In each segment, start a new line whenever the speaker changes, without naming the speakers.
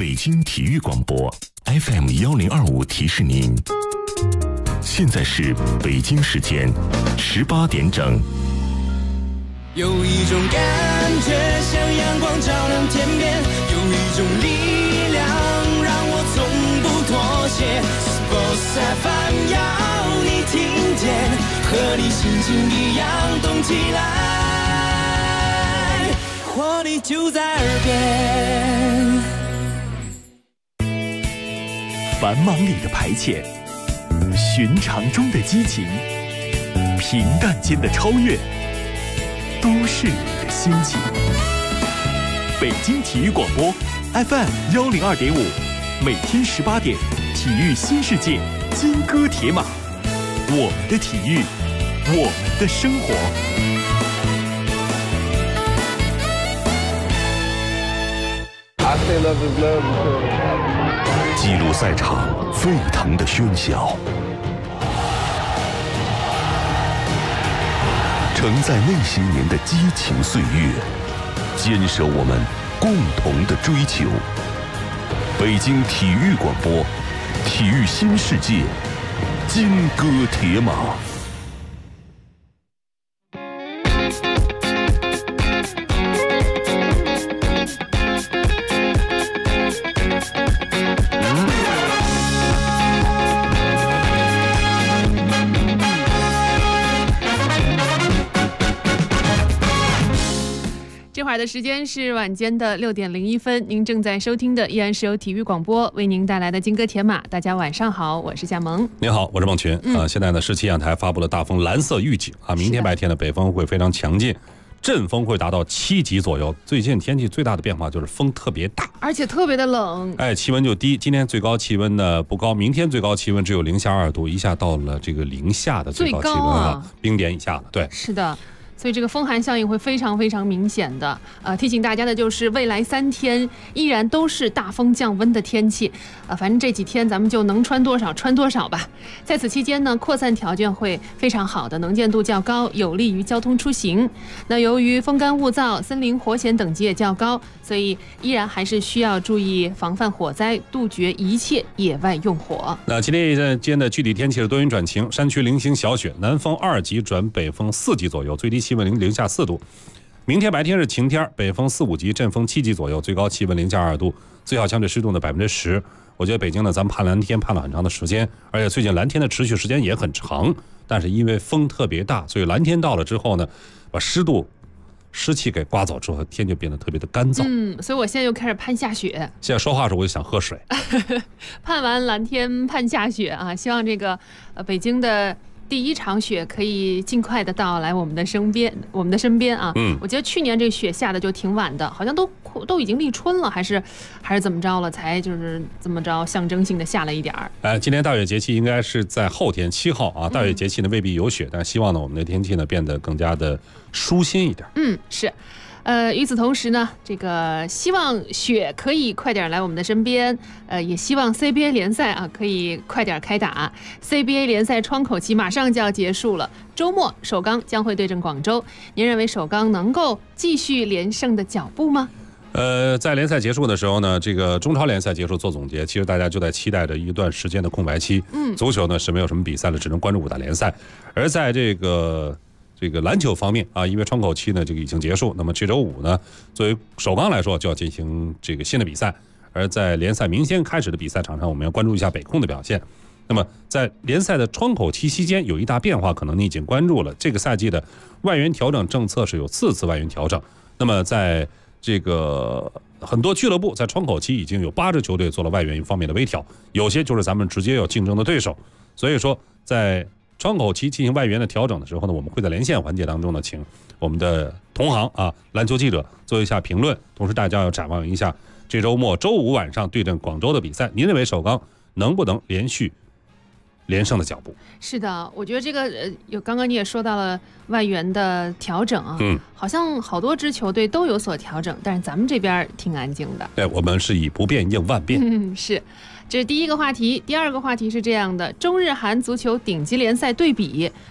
北京体育广播 FM1025提示您，现在是北京时间18点整。
有一种感觉像阳光照亮天边，有一种力量让我从不妥协。Sports FM 要你听见，和你心情一样动起来，活力就在耳边。
繁忙里的排遣，寻常中的激情，平淡间的超越，都是你的心情。北京体育广播 FM102.5，每天18点，体育新世界，金戈铁马，我们的体育，我们的生活。
记录赛场沸腾的喧嚣，承载那些年的激情岁月，坚守我们共同的追求。北京体育广播，体育新世界，金戈铁马。
这会儿的时间是晚间的6点01分，您正在收听的依然是由体育广播为您带来的金戈铁马。大家晚上好，我是夏萌。
您好，我是孟群。现在呢，17阳台发布了大风蓝色预警啊，明天白天的北风会非常强劲，阵风会达到7级左右。最近天气最大的变化就是风特别大，
而且特别的冷，
气温就低。今天最高气温呢不高，明天最高气温只有零下2度，一下到了这个零下的最高气温了，冰点以下了。对，
是的。所以这个风寒效应会非常非常明显的。提醒大家的就是未来3天依然都是大风降温的天气。反正这几天咱们就能穿多少穿多少吧。在此期间呢，扩散条件会非常好的，能见度较高，有利于交通出行。那由于风干物燥、森林火险等级也较高，所以依然还是需要注意防范火灾，杜绝一切野外用火。
那今天一天的具体天气是多云转晴，山区零星小雪，南风2级转北风4级左右，最低气温零下4度。明天白天是晴天，北风4、5级，阵风7级左右，最高气温零下2度，最好相对湿度的10%。我觉得北京呢，咱们盼蓝天盼了很长的时间，而且最近蓝天的持续时间也很长，但是因为风特别大，所以蓝天到了之后呢，把湿气给刮走之后，天就变得特别的干燥。
所以我现在又开始盼下雪。
现在说话的时候我就想喝水。
盼完蓝天盼下雪啊！希望这个北京的第一场雪可以尽快的到来我们的身边啊。我觉得去年这个雪下的就挺晚的，好像都已经立春了，还是怎么着了，才就是这么着象征性的下了一点儿。
今天大雪节气应该是在后天7号啊。大雪节气呢未必有雪，但希望呢我们的天气呢变得更加的舒心一点。
是。与此同时呢，这个希望雪可以快点来我们的身边，也希望 CBA 联赛啊可以快点开打。CBA 联赛窗口期马上就要结束了，周末首钢将会对阵广州。您认为首钢能够继续连胜的脚步吗？
在联赛结束的时候呢，这个中超联赛结束做总结，其实大家就在期待着一段时间的空白期。足球呢是没有什么比赛了，只能关注5大联赛。而在这个篮球方面啊，因为窗口期呢这个已经结束，那么这周5呢，作为首钢来说就要进行这个新的比赛。而在联赛明天开始的比赛场上，我们要关注一下北控的表现。那么在联赛的窗口期期间有一大变化，可能你已经关注了，这个赛季的外援调整政策是有4次外援调整。那么在这个很多俱乐部在窗口期已经有8支球队做了外援方面的微调，有些就是咱们直接要竞争的对手。所以说在窗口期进行外援的调整的时候呢，我们会在连线环节当中呢，请我们的同行啊篮球记者做一下评论，同时大家要展望一下这周末周5晚上对阵广州的比赛。您认为首钢能不能连续连胜的脚步？
是的，我觉得这个刚刚你也说到了外援的调整啊，好像好多支球队都有所调整，但是咱们这边挺安静的。
对，我们是以不变应万变。
是。这是第一个话题。第二个话题是这样的：中日韩足球顶级联赛对比，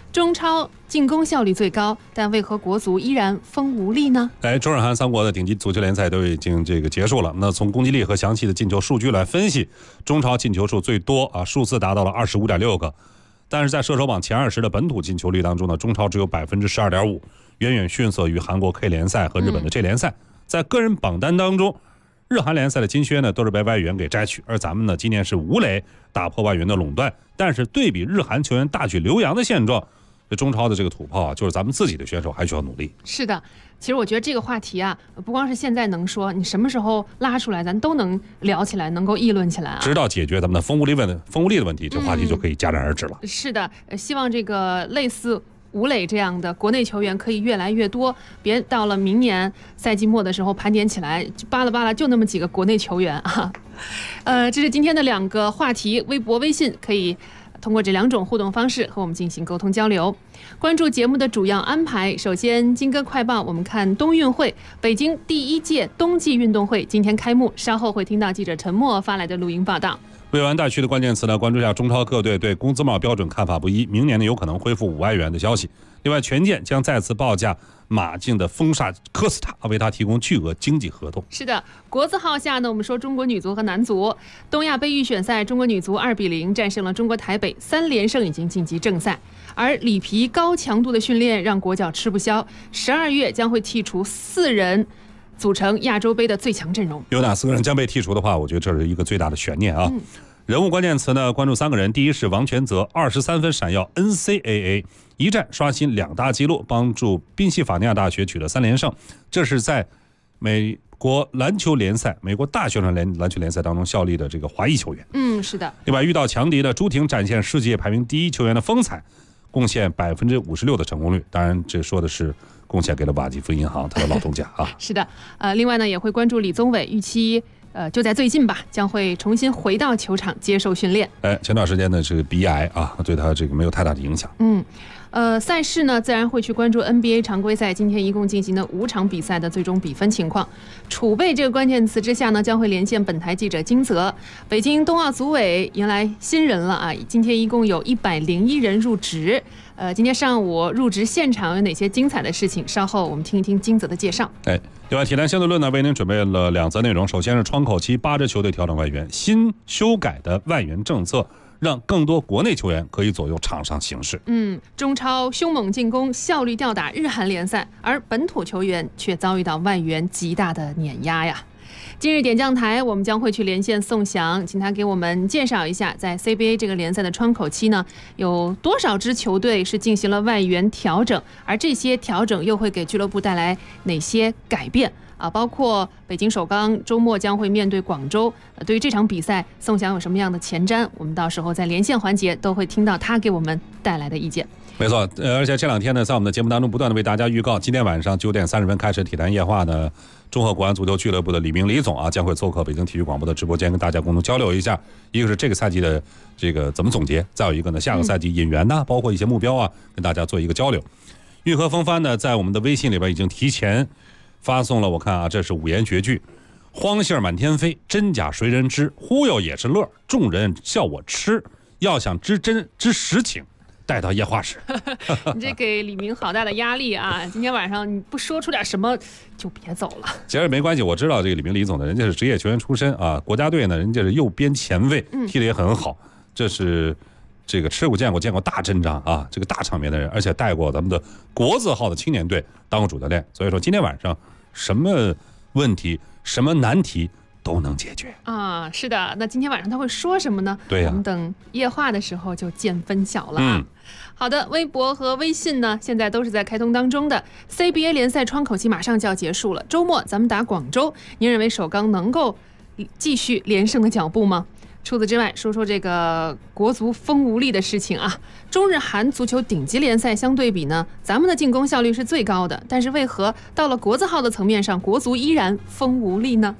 中超进攻效率最高，但为何国足依然风无力呢？
中日韩三国的顶级足球联赛都已经结束了。那从攻击力和详细的进球数据来分析，中超进球数最多啊，数字达到了25.6个。但是在射手榜前20的本土进球率当中呢，中超只有12.5%，远远逊色于韩国 K 联赛和日本的 J 联赛。在个人榜单当中，日韩联赛的金靴呢都是被外援给摘取，而咱们呢今年是吴磊打破外援的垄断。但是对比日韩球员大举留洋的现状，这中超的这个土炮啊，就是咱们自己的选手还需要努力。是
的，其实我觉得这个话题啊，不光是现在能说，你什么时候拉出来，咱都能聊起来，能够议论起来啊。
直到解决咱们的风无力的问题，这话题就可以戛然而止了。
是的，希望这个类似吴磊这样的国内球员可以越来越多，别到了明年赛季末的时候盘点起来，巴拉就那么几个国内球员啊。这是今天的2个话题，微博、微信可以通过这2种互动方式和我们进行沟通交流。关注节目的主要安排，首先金歌快报，我们看冬运会，北京第1届冬季运动会今天开幕，稍后会听到记者陈默发来的录音报道。
未完待续的关键词呢，关注一下中超各队对工资帽标准看法不一，明年呢有可能恢复5万元的消息。另外，权健将再次报价马竞的风煞科斯塔，为他提供巨额经济合同。
是的，国字号下呢，我们说中国女足和男足，东亚杯预选赛，中国女足2-0战胜了中国台北，3连胜已经晋级正赛。而里皮高强度的训练让国脚吃不消，12月将会剔除4人。组成亚洲杯的最强阵容，
有哪4个人将被剔除的话，我觉得这是一个最大的悬念啊。人物关键词呢，关注3个人。第一是王全泽，23分闪耀 NCAA， 一战刷新2大纪录，帮助宾夕法尼亚大学取得3连胜，这是在美国篮球联赛、美国大学生篮球联赛当中效力的这个华裔球员。
是的。
另外，遇到强敌的朱婷展现世界排名第1球员的风采，贡献56%的成功率。当然，这说的是贡献给了瓦吉夫银行他的老东家啊。
是的，另外呢也会关注李宗伟，预期就在最近吧，将会重新回到球场接受训练。
前段时间呢是鼻癌啊，对他这个没有太大的影响。
赛事呢自然会去关注 NBA 常规赛今天一共进行的5场比赛的最终比分情况。储备这个关键词之下呢，将会连线本台记者金泽。北京冬奥组委迎来新人了啊！今天一共有101人入职。今天上午入职现场有哪些精彩的事情？稍后我们听一听金泽的介绍。
另外，体坛相对论呢为您准备了2则内容。首先是窗口期8支球队调整外援，新修改的外援政策让更多国内球员可以左右场上形势。
中超凶猛进攻，效率吊打日韩联赛，而本土球员却遭遇到外援极大的碾压呀。今日点将台，我们将会去连线宋翔，请他给我们介绍一下，在 CBA 这个联赛的窗口期呢，有多少支球队是进行了外援调整，而这些调整又会给俱乐部带来哪些改变啊？包括北京首钢周末将会面对广州，对于这场比赛，宋翔有什么样的前瞻？我们到时候在连线环节都会听到他给我们带来的意见。
没错，而且这2天呢，在我们的节目当中不断的为大家预告，今天晚上9点30分开始体坛夜话呢，中赫国安足球俱乐部的李明李总啊，将会做客北京体育广播的直播间，跟大家共同交流一下，一个是这个赛季的这个怎么总结，再有一个呢，下个赛季引援呢，包括一些目标啊，跟大家做一个交流。运河风帆呢，在我们的微信里边已经提前发送了，我看啊，这是5言绝句：荒信儿满天飞，真假谁人知？忽悠也是乐，众人笑我痴。要想知真知实情，带到夜话室。
你这给李明好大的压力啊！今天晚上你不说出点什么就别走了。
其实没关系，我知道这个李明李总呢，人家是职业球员出身啊，国家队呢人家是右边前卫，踢得也很好，这是这个吃过见过大阵仗啊，这个大场面的人，而且带过咱们的国字号的青年队当过主教练，所以说今天晚上什么问题什么难题都能解决
啊！是的，那今天晚上他会说什么呢？
对呀，
我们等夜话的时候就见分晓了。好的，微博和微信呢，现在都是在开通当中的。CBA 联赛窗口期马上就要结束了，周末咱们打广州，您认为首钢能够继续连胜的脚步吗？除此之外，说说这个国足风无力的事情啊。中日韩足球顶级联赛相对比呢，咱们的进攻效率是最高的，但是为何到了国字号的层面上，国足依然风无力呢？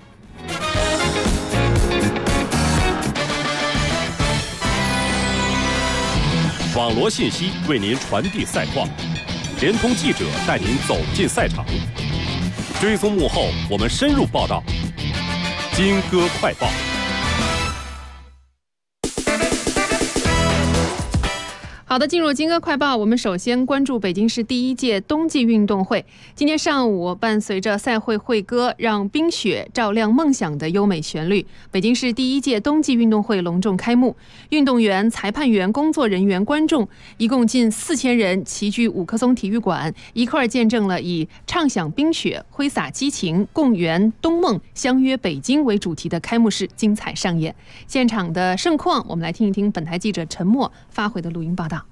网罗信息为您传递赛况，联通记者带您走进赛场，追踪幕后我们深入报道。金歌快报。
好的，进入金歌快报，我们首先关注北京市第1届冬季运动会。今天上午，伴随着赛会会歌让冰雪照亮梦想的优美旋律，北京市第1届冬季运动会隆重开幕。运动员、裁判员、工作人员、观众一共近4000人齐聚五棵松体育馆，一块见证了以畅享冰雪、挥洒激情、共圆冬梦、相约北京为主题的开幕式精彩上演。现场的盛况，我们来听一听本台记者陈默发回的录音报道。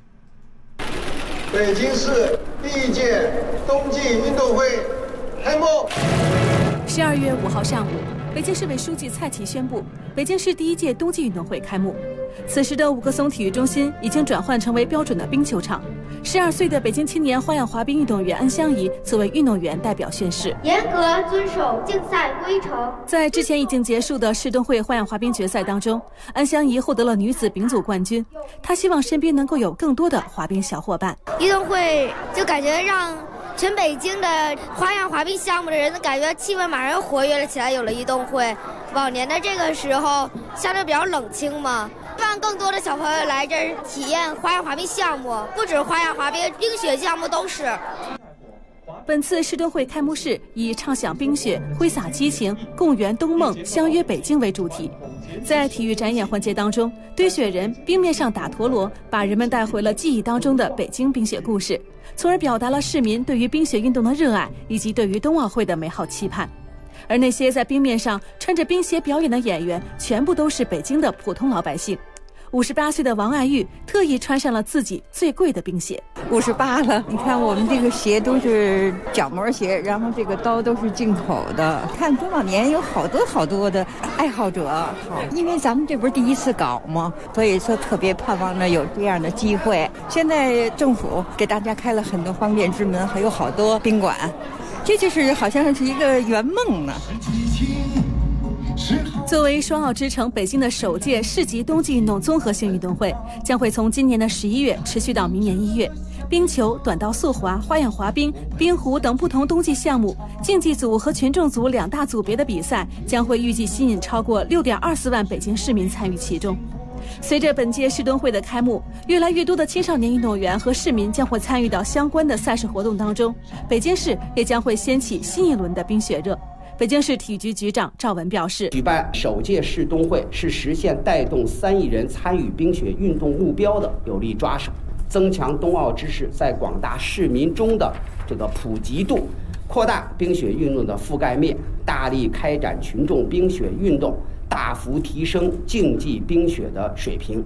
北京市第1届冬季运动会开幕。
12月5号上午，北京市委书记蔡奇宣布，北京市第1届冬季运动会开幕。此时的五棵松体育中心已经转换成为标准的冰球场。12岁的北京青年花样滑冰运动员安香怡作为运动员代表宣誓，
严格遵守竞赛规程。
在之前已经结束的世冬会花样滑冰决赛当中，安香怡获得了女子丙组冠军。她希望身边能够有更多的滑冰小伙伴。
运动会就感觉让全北京的花样滑冰项目的人感觉气氛马上又活跃了起来。有了运动会，往年的这个时候相对比较冷清嘛，让更多的小朋友来这儿体验花样滑冰项目，不止花样滑冰，冰雪项目都是。
本次世冬会开幕式以畅享冰雪、挥洒激情、共圆冬梦、相约北京为主题。在体育展演环节当中，堆雪人、冰面上打陀螺，把人们带回了记忆当中的北京冰雪故事，从而表达了市民对于冰雪运动的热爱以及对于冬奥会的美好期盼。而那些在冰面上穿着冰鞋表演的演员，全部都是北京的普通老百姓。58岁的王爱玉特意穿上了自己最贵的冰鞋。
58了，你看我们这个鞋都是角膜鞋，然后这个刀都是进口的。看多少年有好多的爱好者，好，因为咱们这不是第1次搞吗？所以说特别盼望着有这样的机会。现在政府给大家开了很多方便之门，还有好多宾馆，这就是好像是一个圆梦呢。
作为双奥之城北京的首届市级冬季运动综合性运动会，将会从今年的11月持续到明年1月。冰球、短道速滑、花样滑冰、冰壶等不同冬季项目，竞技组和群众组2大组别的比赛，将会预计吸引超过6.24万北京市民参与其中。随着本届世冬会的开幕，越来越多的青少年运动员和市民将会参与到相关的赛事活动当中，北京市也将会掀起新一轮的冰雪热。北京市体育局局长赵文表示，
举办首届世冬会是实现带动3亿人参与冰雪运动目标的有力抓手，增强冬奥知识在广大市民中的这个普及度，扩大冰雪运动的覆盖面，大力开展群众冰雪运动，大幅提升竞技冰雪的水平。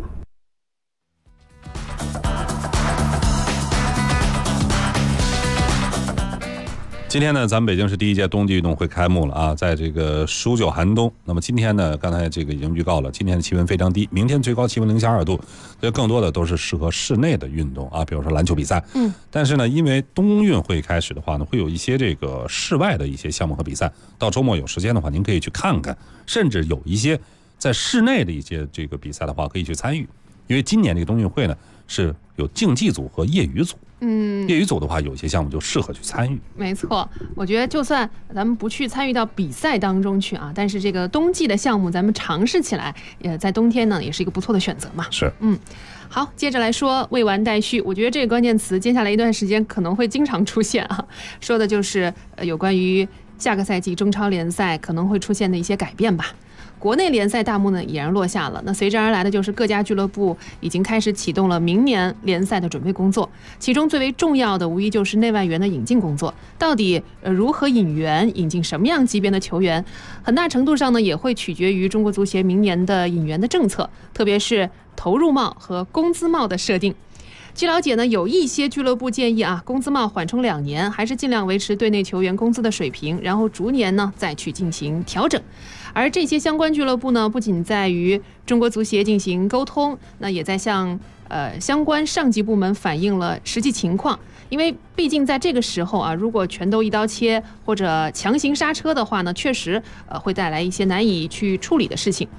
今天呢，咱们北京市第1届冬季运动会开幕了啊，在这个数9寒冬。那么今天呢，刚才这个已经预告了，今天的气温非常低，明天最高气温0下2度，这更多的都是适合室内的运动啊，比如说篮球比赛。但是呢，因为冬运会开始的话呢，会有一些这个室外的一些项目和比赛，到周末有时间的话，您可以去看看，甚至有一些在室内的一些这个比赛的话，可以去参与。因为今年这个冬运会呢，是有竞技组和业余组。业余组的话，有一些项目就适合去参与。
没错，我觉得就算咱们不去参与到比赛当中去啊，但是这个冬季的项目咱们尝试起来，在冬天呢也是一个不错的选择嘛。
是，
好，接着来说未完待续。我觉得这个关键词接下来一段时间可能会经常出现啊，说的就是有关于下个赛季中超联赛可能会出现的一些改变吧。国内联赛大幕呢已然落下了，那随之而来的就是各家俱乐部已经开始启动了明年联赛的准备工作，其中最为重要的无疑就是内外援的引进工作。到底如何引援，引进什么样级别的球员，很大程度上呢也会取决于中国足协明年的引援的政策，特别是投入帽和工资帽的设定。据了解呢，有一些俱乐部建议啊，工资帽缓冲2年，还是尽量维持队内球员工资的水平，然后逐年呢再去进行调整。而这些相关俱乐部呢，不仅在与中国足协进行沟通，那也在向相关上级部门反映了实际情况。因为毕竟在这个时候啊，如果全都一刀切或者强行刹车的话呢，确实会带来一些难以去处理的事情。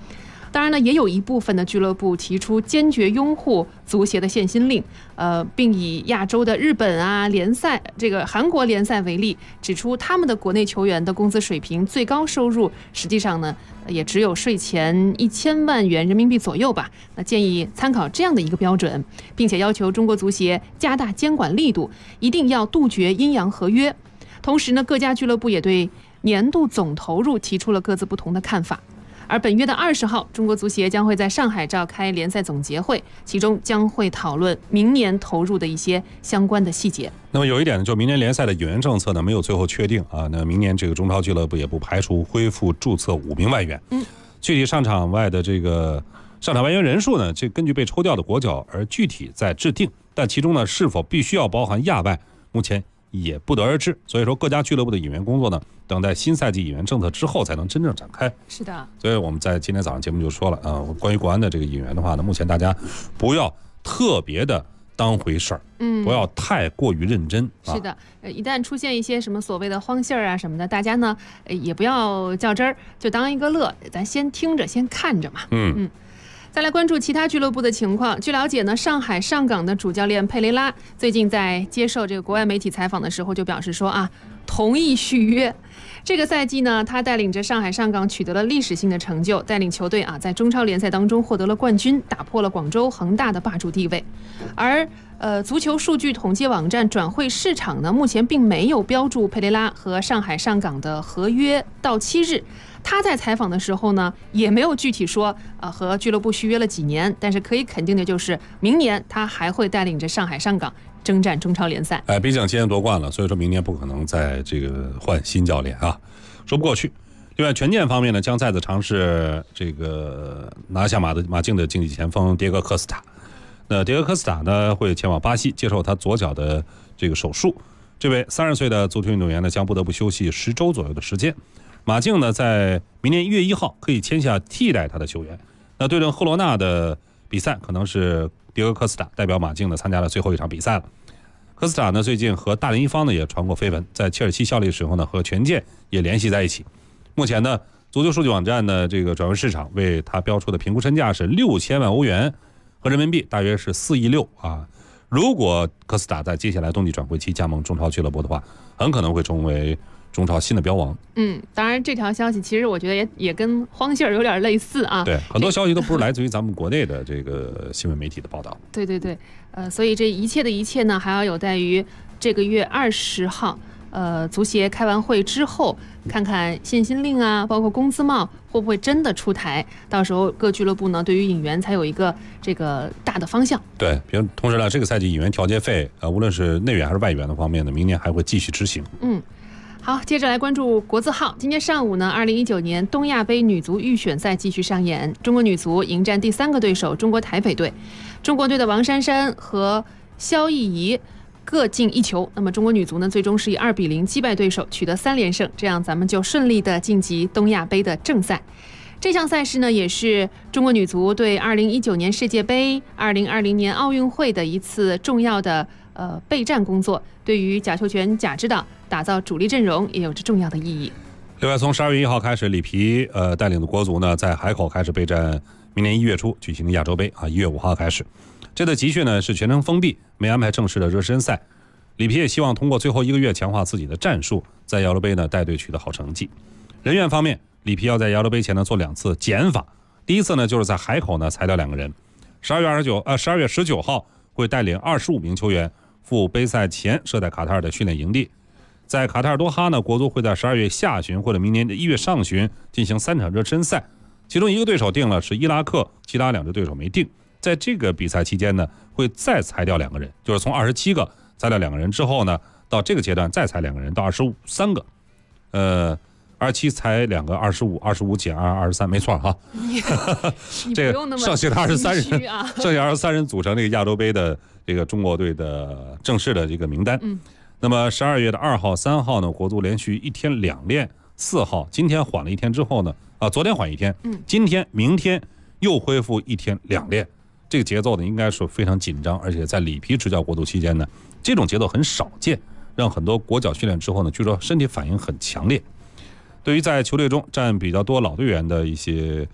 当然呢，也有一部分的俱乐部提出坚决拥护足协的限薪令，并以亚洲的日本啊联赛、这个韩国联赛为例，指出他们的国内球员的工资水平最高收入实际上呢也只有税前1000万元人民币左右吧。那建议参考这样的一个标准，并且要求中国足协加大监管力度，一定要杜绝阴阳合约。同时呢，各家俱乐部也对年度总投入提出了各自不同的看法。而本月的20号，中国足协将会在上海召开联赛总结会，其中将会讨论明年投入的一些相关的细节。
那么有一点呢，就明年联赛的引援政策呢没有最后确定啊。那明年这个中超俱乐部也不排除恢复注册5名外援。具体上场外的这个上场外援人数呢，这根据被抽调的国脚而具体在制定，但其中呢是否必须要包含亚外，目前也不得而知。所以说各家俱乐部的引援工作呢，等待新赛季引援政策之后才能真正展开。
是的，
所以我们在今天早上节目就说了啊，关于国安的这个引援的话呢，目前大家不要特别的当回事儿，不要太过于认真。
是的，一旦出现一些什么所谓的荒信儿啊什么的，大家呢也不要较真儿，就当一个乐，咱先听着，先看着嘛。再来关注其他俱乐部的情况。据了解呢，上海上港的主教练佩雷拉最近在接受这个国外媒体采访的时候就表示说啊，同意续约。这个赛季呢，他带领着上海上港取得了历史性的成就，带领球队啊在中超联赛当中获得了冠军，打破了广州恒大的霸主地位。而足球数据统计网站转会市场呢，目前并没有标注佩雷拉和上海上港的合约到期日。他在采访的时候呢，也没有具体说和俱乐部续约了几年，但是可以肯定的就是明年他还会带领着上海上港征战中超联赛。
毕竟今年夺冠了，所以说明年不可能再这个换新教练啊，说不过去。另外，权健方面呢，将再次尝试这个拿下马竞的竞技前锋迭戈科斯塔。那迭戈科斯塔呢，会前往巴西接受他左脚的这个手术。这位30岁的足球运动员呢，将不得不休息10周左右的时间。马竞呢，在明年1月1号可以签下替代他的球员。那对阵赫罗纳的比赛，可能是迭戈科斯塔代表马竞呢参加了最后一场比赛了。科斯塔呢，最近和大连一方呢也传过绯闻，在切尔西效力的时候呢，和权健也联系在一起。目前呢，足球数据网站的这个转会市场为他标出的评估身价是6000万欧元，和人民币大约是4亿6啊。如果科斯塔在接下来冬季转会期加盟中超俱乐部的话，很可能会成为中超新的标王。
当然这条消息其实我觉得也跟荒信儿有点类似啊。
对，很多消息都不是来自于咱们国内的这个新闻媒体的报道。
对，所以这一切的一切呢，还要有待于这个月20号，足协开完会之后，看看限薪令啊，包括工资帽会不会真的出台，到时候各俱乐部呢对于引援才有一个这个大的方向。
对，同时呢，这个赛季引援调节费无论是内援还是外援的方面呢，明年还会继续执行。
好，接着来关注国字号。今天上午呢，2019年东亚杯女足预选赛继续上演，中国女足迎战第3个对手中国台北队。中国队的王珊珊和肖艺怡各进1球，那么中国女足呢，最终是以2比0击败对手，取得3连胜，这样咱们就顺利的晋级东亚杯的正赛。这项赛事呢，也是中国女足对2019年世界杯、2020年奥运会的一次重要的备战工作，对于贾秀全贾指导打造主力阵容也有着重要的意义。
另外，从12月1号开始，里皮带领的国足呢，在海口开始备战明年1月初举行的亚洲杯啊，1月5号开始。这次集训呢是全程封闭，没安排正式的热身赛。里皮也希望通过最后1个月强化自己的战术，在亚洲杯呢带队取得好成绩。人员方面，里皮要在亚洲杯前呢做2次减法，第一次呢就是在海口呢裁掉2个人。12月19号会带领25名球员赴杯赛前设在卡塔尔的训练营地。在卡塔尔多哈呢，国足会在12月下旬或者明年的1月上旬进行3场热身赛，其中1个对手定了是伊拉克，其他2支对手没定。在这个比赛期间呢，会再裁掉2个人，就是从27个裁掉2个人之后呢，到这个阶段再裁2个人，到23个。27裁2个，25减2 23，没错哈。这个剩下的23人，剩下23人组成这个亚洲杯的这个中国队的正式的这个名单。那么12月的2号、3号呢，国足连续1天2练，4号今天缓了1天之后呢，昨天缓1天，今天、明天又恢复1天2练。这个节奏呢，应该是非常紧张，而且在里皮执教国足期间呢，这种节奏很少见，让很多国脚训练之后呢，据说身体反应很强烈。对于在球队中占比较多老队员的一些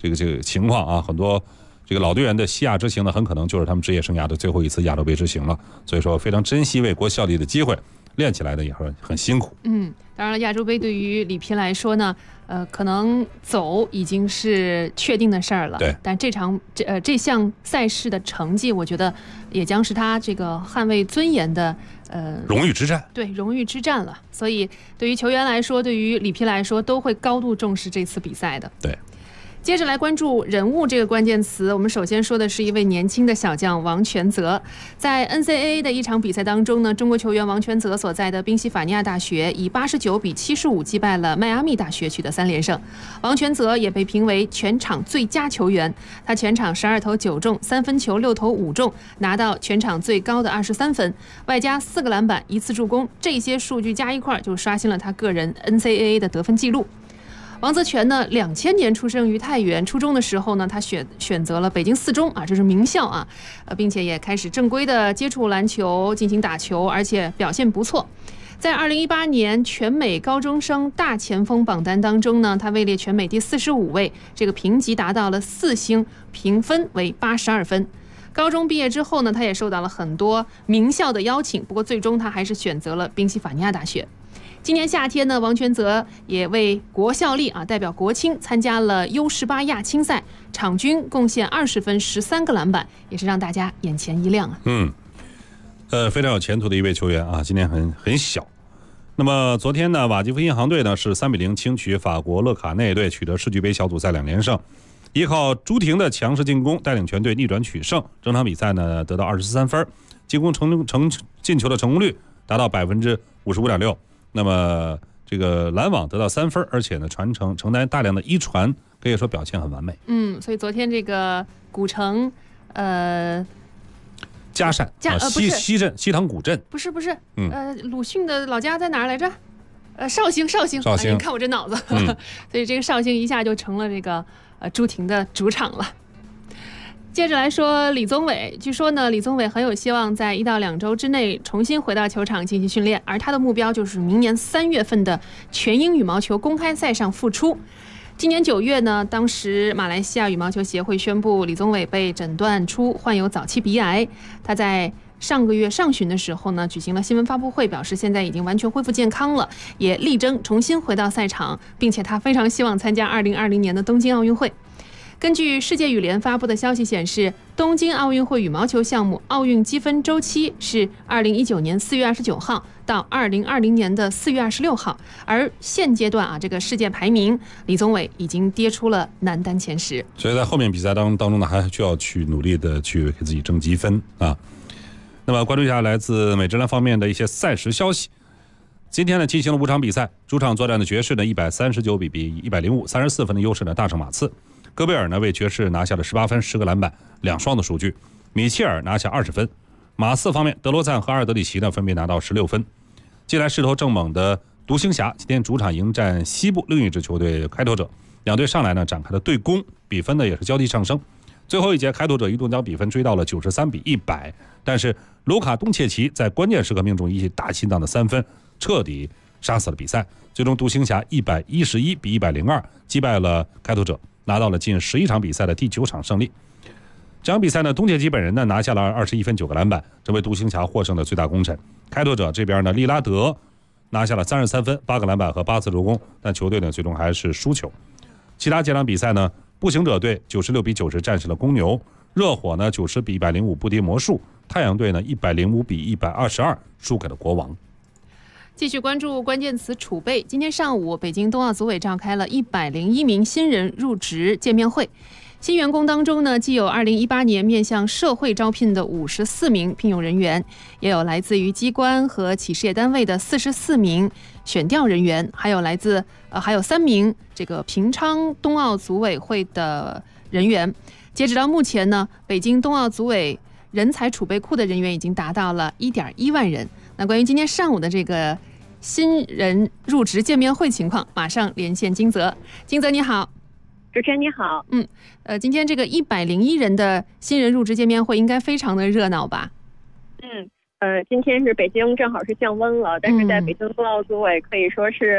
这个情况啊，很多这个老队员的西亚之行呢，很可能就是他们职业生涯的最后一次亚洲杯之行了。所以说，非常珍惜为国效力的机会，练起来的也很辛苦。
当然了，亚洲杯对于里皮来说呢，可能走已经是确定的事儿了。
对，
但这项赛事的成绩，我觉得也将是他这个捍卫尊严的
荣誉之战。
对，荣誉之战了。所以对于球员来说，对于里皮来说，都会高度重视这次比赛的。
对。
接着来关注人物这个关键词，我们首先说的是一位年轻的小将王全泽。在 NCAA 的一场比赛当中呢，中国球员王全泽所在的宾夕法尼亚大学以89比75击败了迈阿密大学，取得3连胜。王全泽也被评为全场最佳球员，他全场12投9中，3分球6投5中，拿到全场最高的23分，外加4个篮板1次助攻，这些数据加一块就刷新了他个人 NCAA 的得分记录。王泽全呢，2000年出生于太原，初中的时候呢，他选择了北京4中啊，这是名校啊，并且也开始正规的接触篮球，进行打球，而且表现不错。在2018年全美高中生大前锋榜单当中呢，他位列全美第45位，这个评级达到了4星，评分为82分。高中毕业之后呢，他也受到了很多名校的邀请，不过最终他还是选择了宾夕法尼亚大学。今年夏天呢，王全泽也为国效力啊，代表国青参加了 U18 亚青赛，场均贡献20分13个篮板，也是让大家眼前一亮啊。
非常有前途的一位球员啊，今年很小。那么昨天呢，瓦基弗银行队呢是3比0轻取法国勒卡内队，取得世俱杯小组赛2连胜，依靠朱婷的强势进攻，带领全队逆转取胜。整场比赛呢得到23分，进攻进球的成功率达到 55.6%。那么这个拦网得到3分，而且呢承担大量的一传，可以说表现很完美。
所以昨天这个古城
嘉善西塘古镇
不是鲁迅的老家在哪儿来着？绍兴。你看我这脑子，所以这个绍兴一下就成了这个朱婷的主场了。接着来说李宗伟，据说呢，李宗伟很有希望在1到2周之内重新回到球场进行训练，而他的目标就是明年3月份的全英羽毛球公开赛上复出。今年9月呢，当时马来西亚羽毛球协会宣布李宗伟被诊断出患有早期鼻癌，他在上个月上旬的时候呢，举行了新闻发布会，表示现在已经完全恢复健康了，也力争重新回到赛场，并且他非常希望参加2020年的东京奥运会。根据世界羽联发布的消息显示，东京奥运会羽毛球项目奥运积分周期是2019年4月29号到2020年的4月26号，而现阶段啊，这个世界排名，李宗伟已经跌出了男单前10，
所以在后面比赛当中呢，还需要去努力的去给自己争积分啊。那么关注一下来自美职篮方面的一些赛事消息。今天呢进行了5场比赛，主场作战的爵士呢139比105 34分的优势呢大胜马刺。戈贝尔呢为爵士拿下了18分10个篮板2双的数据，米切尔拿下20分。马刺方面，德罗赞和阿尔德里奇呢分别拿到16分。近来势头正猛的独行侠今天主场迎战西部另一支球队开拓者，两队上来呢展开了对攻，比分呢也是交替上升。最后一节开拓者一度将比分追到了93比100，但是卢卡东切奇在关键时刻命中一记大心脏的3分，彻底杀死了比赛。最终独行侠111比102击败了开拓者，拿到了近11场比赛的第9场胜利。这场比赛呢，东契奇本人呢拿下了21分9个篮板，成为独行侠获胜的最大功臣。开拓者这边呢，利拉德拿下了33分8个篮板和8次助攻，但球队呢最终还是输球。其他几场比赛呢，步行者队96比90战胜了公牛，热火呢90比105不敌魔术，太阳队呢105比122输给了国王。
继续关注关键词储备。今天上午，北京冬奥组委召开了101名新人入职见面会。新员工当中呢，既有2018年面向社会招聘的54名聘用人员，也有来自于机关和企事业单位的44名选调人员，还有3名这个平昌冬奥组委会的人员。截止到目前呢，北京冬奥组委人才储备库的人员已经达到了1.1万人。那关于今天上午的这个新人入职见面会情况，马上连线金泽。金泽你好。
主持人你好。
今天这个101人的新人入职见面会应该非常的热闹吧？
今天是北京正好是降温了，但是在北京冬奥组委可以说是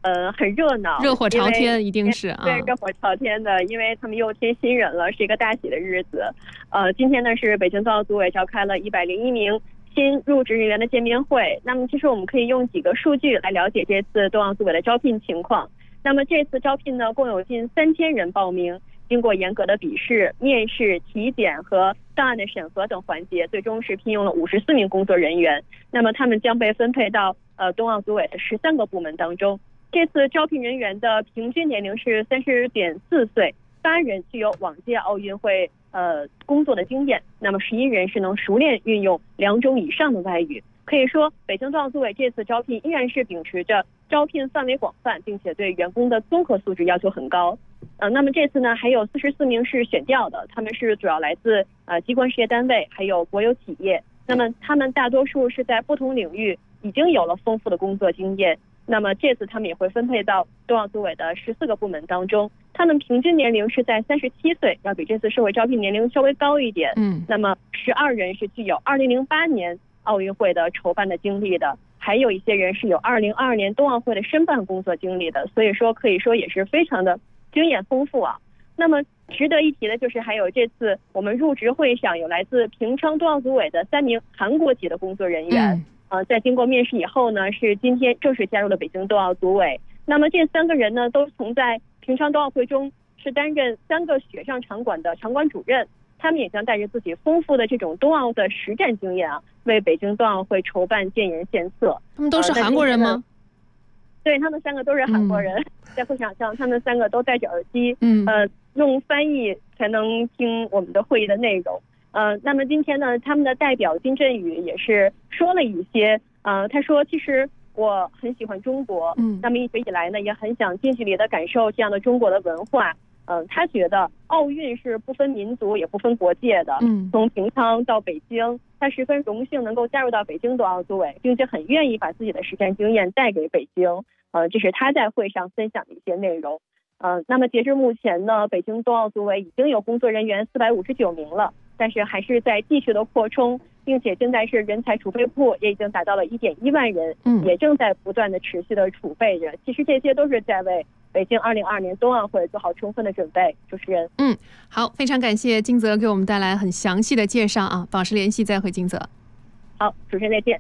很热闹，
热火朝天，一定是啊。
对，热火朝天的，因为他们又添新人了，是一个大喜的日子。今天呢是北京冬奥组委召开了101名新入职人员的见面会。那么其实我们可以用几个数据来了解这次冬奥组委的招聘情况。那么这次招聘呢，共有近3000人报名，经过严格的笔试、面试、体检和档案的审核等环节，最终是聘用了54名工作人员。那么他们将被分配到冬奥组委的13个部门当中。这次招聘人员的平均年龄是30.4岁，8人具有往届奥运会工作的经验，那么11人是能熟练运用2种以上的外语。可以说，北京冬奥组委这次招聘依然是秉持着招聘范围广泛，并且对员工的综合素质要求很高。那么这次呢，还有44名是选调的，他们是主要来自机关事业单位，还有国有企业。那么他们大多数是在不同领域已经有了丰富的工作经验。那么这次他们也会分配到冬奥组委的14个部门当中，他们平均年龄是在37岁，要比这次社会招聘年龄稍微高一点。那么12人是具有2008年奥运会的筹办的经历的，还有一些人是有2022年冬奥会的申办工作经历的，所以说可以说也是非常的经验丰富啊。那么值得一提的就是还有这次我们入职会上有来自平昌冬奥组委的3名韩国籍的工作人员。在经过面试以后呢，是今天正式加入了北京冬奥组委。那么这3个人呢，都从在平昌冬奥会中是担任3个雪上场馆的场馆主任，他们也将带着自己丰富的这种冬奥的实战经验啊，为北京冬奥会筹办建言献策。
他们都是韩国人吗？
对，他们3个都是韩国人。在会场上，他们3个都戴着耳机，用翻译才能听我们的会议的内容。那么今天呢，他们的代表金振宇也是说了一些，他说其实我很喜欢中国，那么一直以来呢，也很想近距离的感受这样的中国的文化。他觉得奥运是不分民族也不分国界的，从平昌到北京，他十分荣幸能够加入到北京冬奥组委，并且很愿意把自己的实战经验带给北京。这是他在会上分享的一些内容。那么截至目前呢，北京冬奥组委已经有工作人员459名了，但是还是在继续的扩充，并且现在是人才储备库也已经达到了1.1万人，也正在不断的持续的储备着。其实这些都是在为北京2022年冬奥会做好充分的准备。主持人，
好，非常感谢金泽给我们带来很详细的介绍啊，保持联系，再会金泽。
好，主持人再见。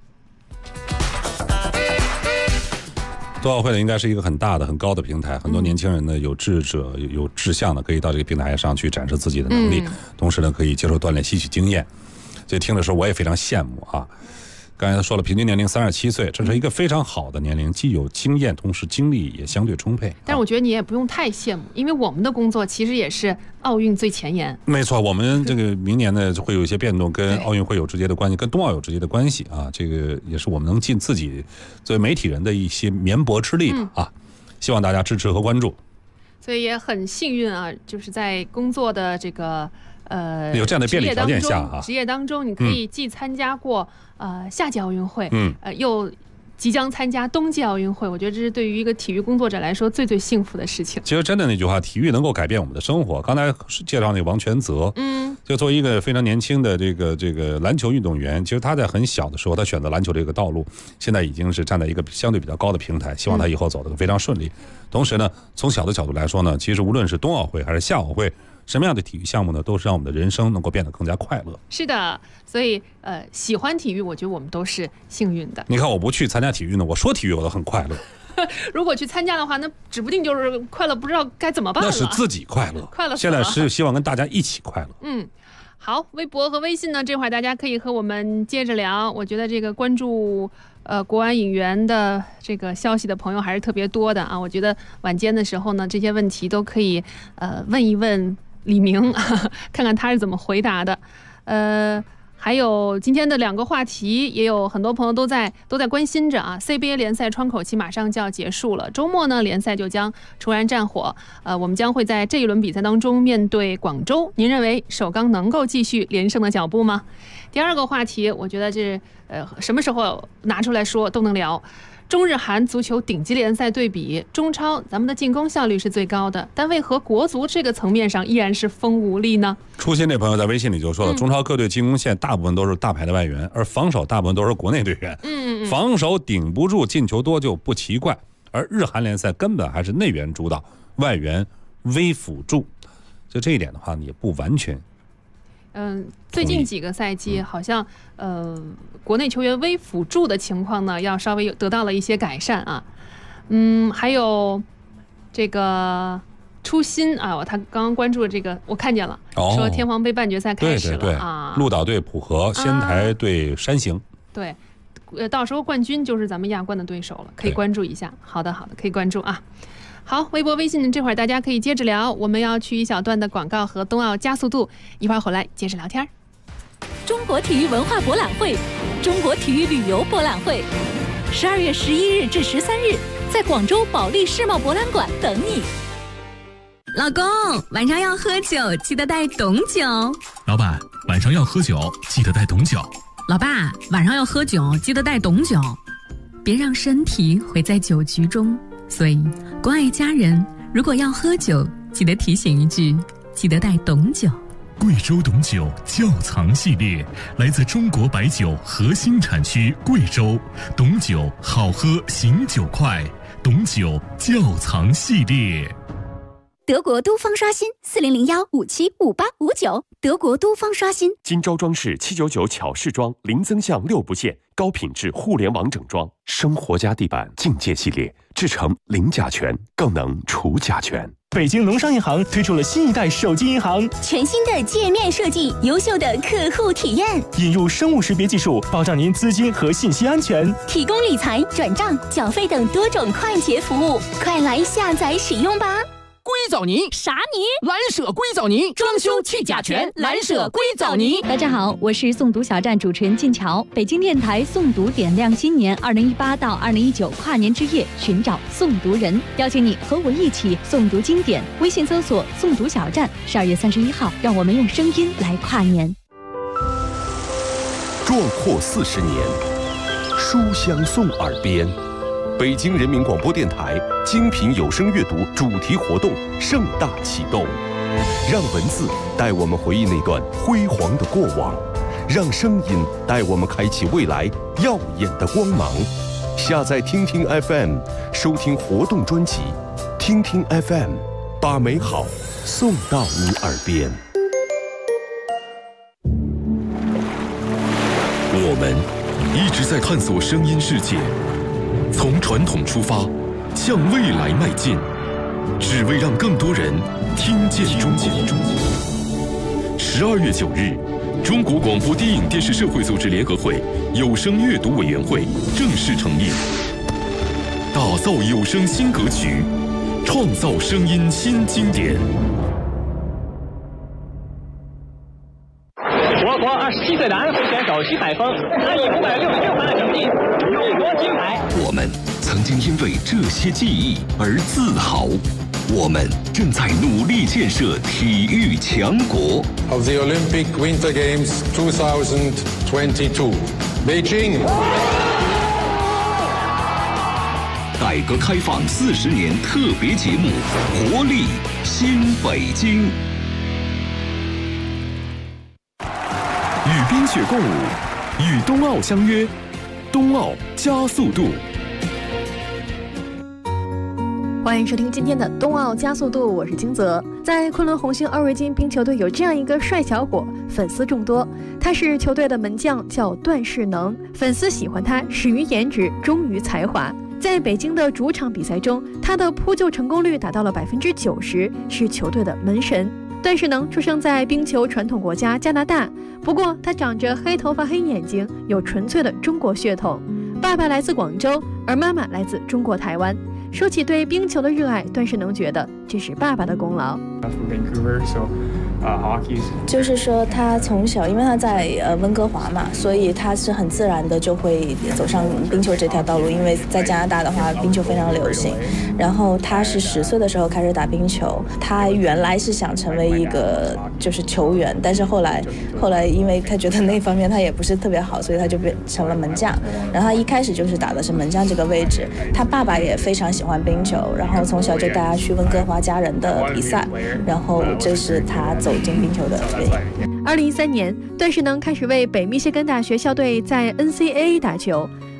冬奥会呢，应该是一个很大的、很高的平台，很多年轻人呢，有志者、有志向的，可以到这个平台上去展示自己的能力，同时呢，可以接受锻炼、吸取经验。所以听的时候，我也非常羡慕啊。刚才他说了，平均年龄37岁，这是一个非常好的年龄，既有经验，同时精力也相对充沛。
但是我觉得你也不用太羡慕，因为我们的工作其实也是奥运最前沿。
没错，我们这个明年呢会有一些变动，跟奥运会有直接的关系，跟冬奥有直接的关系啊。这个也是我们能尽自己作为媒体人的一些绵薄之力啊。希望大家支持和关注。
所以也很幸运啊，就是在工作的这个
有这样的便利条件下啊，
职业当中你可以既参加过夏季奥运会，又即将参加冬季奥运会，我觉得这是对于一个体育工作者来说最最幸福的事情。
其实真的那句话，体育能够改变我们的生活。刚才介绍那个王全泽，就作为一个非常年轻的这个篮球运动员，其实他在很小的时候，他选择篮球这个道路，现在已经是站在一个相对比较高的平台，希望他以后走得非常顺利。同时呢，从小的角度来说呢，其实无论是冬奥会还是夏奥会，什么样的体育项目呢，都是让我们的人生能够变得更加快乐。
是的，所以喜欢体育，我觉得我们都是幸运的。
你看，我不去参加体育呢，我说体育我都很快乐。
如果去参加的话，那指不定就是快乐，不知道该怎么办了。
那是自己快乐，
快乐。
现在是希望跟大家一起快乐。
好，微博和微信呢，这会儿大家可以和我们接着聊。我觉得这个关注国安引援的这个消息的朋友还是特别多的啊。我觉得晚间的时候呢，这些问题都可以问一问李明，看看他是怎么回答的。还有今天的2个话题，也有很多朋友都在关心着啊。CBA 联赛窗口期马上就要结束了，周末呢联赛就将重燃战火。我们将会在这一轮比赛当中面对广州，您认为首钢能够继续连胜的脚步吗？第2个话题，我觉得这什么时候拿出来说都能聊。中日韩足球顶级联赛对比，中超咱们的进攻效率是最高的，但为何国足这个层面上依然是风无力呢？
初心这朋友在微信里就说了，中超各队进攻线大部分都是大牌的外援，而防守大部分都是国内队员。防守顶不住，进球多就不奇怪。 而日韩联赛根本还是内援主导，外援微辅助。就这一点的话，也不完全。
最近几个赛季好像国内球员微辅助的情况呢，要稍微得到了一些改善啊。还有这个初心啊，他刚刚关注的这个我看见了，说天皇杯半决赛开始了啊，
鹿岛对浦和，仙台对山形。
对，到时候冠军就是咱们亚冠的对手了，可以关注一下。好的，可以关注啊。好，微博、微信这会儿大家可以接着聊，我们要去一小段的广告和冬奥加速度，一会儿回来接着聊天。
中国体育文化博览会、中国体育旅游博览会，12月11日至13日，在广州保利世贸博览馆等你。
老公，晚上要喝酒，记得带董酒。
老板，晚上要喝酒，记得带董酒。
老爸，晚上要喝酒，记得带董酒。别让身体毁在酒局中。所以，关爱家人，如果要喝酒，记得提醒一句，记得带董酒。
贵州董酒窖藏系列来自中国白酒核心产区贵州，董酒好喝醒酒快，董酒窖藏系列。
德国都方刷新4001575859，德国都方刷新。
金招装饰799巧饰装，零增项6不限，高品质互联网整装。生活家地板境界系列，制成零甲醛，更能除甲醛。
北京农商银行推出了新一代手机银行，
全新的界面设计，优秀的客户体验，
引入生物识别技术，保障您资金和信息安全，
提供理财、转账、缴费等多种快捷服务，快来下载使用吧！
硅藻泥
啥泥？
蓝舍硅藻泥，装修去甲醛，蓝舍硅藻泥。
大家好，我是诵读小站主持人静乔。北京电台诵读点亮今年2018到2019跨年之夜，寻找诵读人，邀请你和我一起诵读经典。微信搜索诵读小站，12月31号，让我们用声音来跨年。
壮阔40年，书香送耳边。北京人民广播电台精品有声阅读主题活动盛大启动，让文字带我们回忆那段辉煌的过往，让声音带我们开启未来耀眼的光芒。下载听听 FM， 收听活动专辑，听听 FM， 把美好送到你耳边。我们一直在探索声音世界，从传统出发，向未来迈进，只为让更多人听见中国。12月9日，中国广播电影电视社会组织联合会有声阅读委员会正式成立，打造有声新格局，创造声音新经典。
我国27岁的安徽选手徐海峰，他以566分的成绩荣夺金牌。
我们曾经因为这些记忆而自豪，我们正在努力建设体育强国。
Of the Olympic Winter Games 2022, Beijing.
改革开放40年特别节目《活力新北京》。与冰雪共舞，与冬奥相约，冬奥加速度。
欢迎收听今天的冬奥加速度，我是金泽。在昆仑红星2瑞金冰球队有这样一个帅小伙，粉丝众多。他是球队的门将，叫段世能。粉丝喜欢他始于颜值，忠于才华。在北京的主场比赛中，他的扑救成功率达到了90%，是球队的门神。段世能出生在冰球传统国家加拿大，不过他长着黑头发黑眼睛，有纯粹的中国血统。爸爸来自广州，而妈妈来自中国台湾。说起对冰球的热爱，段世能觉得这是爸爸的功劳。
就是说他从小，因为他在温哥华嘛，所以他是很自然的就会走上冰球这条道路。因为在加拿大的话，冰球非常流行。然后他是10岁的时候开始打冰球，他原来是想成为一个就是球员，但是后来因为他觉得那方面他也不是特别好，所以他就变成了门将。然后他一开始就是打的是门将这个位置。他爸爸也非常喜欢冰球，然后从小就带他去温哥华家人的比赛，然后这是他走进冰球的原因。
2013年，段世能开始为北密歇根大学校队在 NCAA 打球。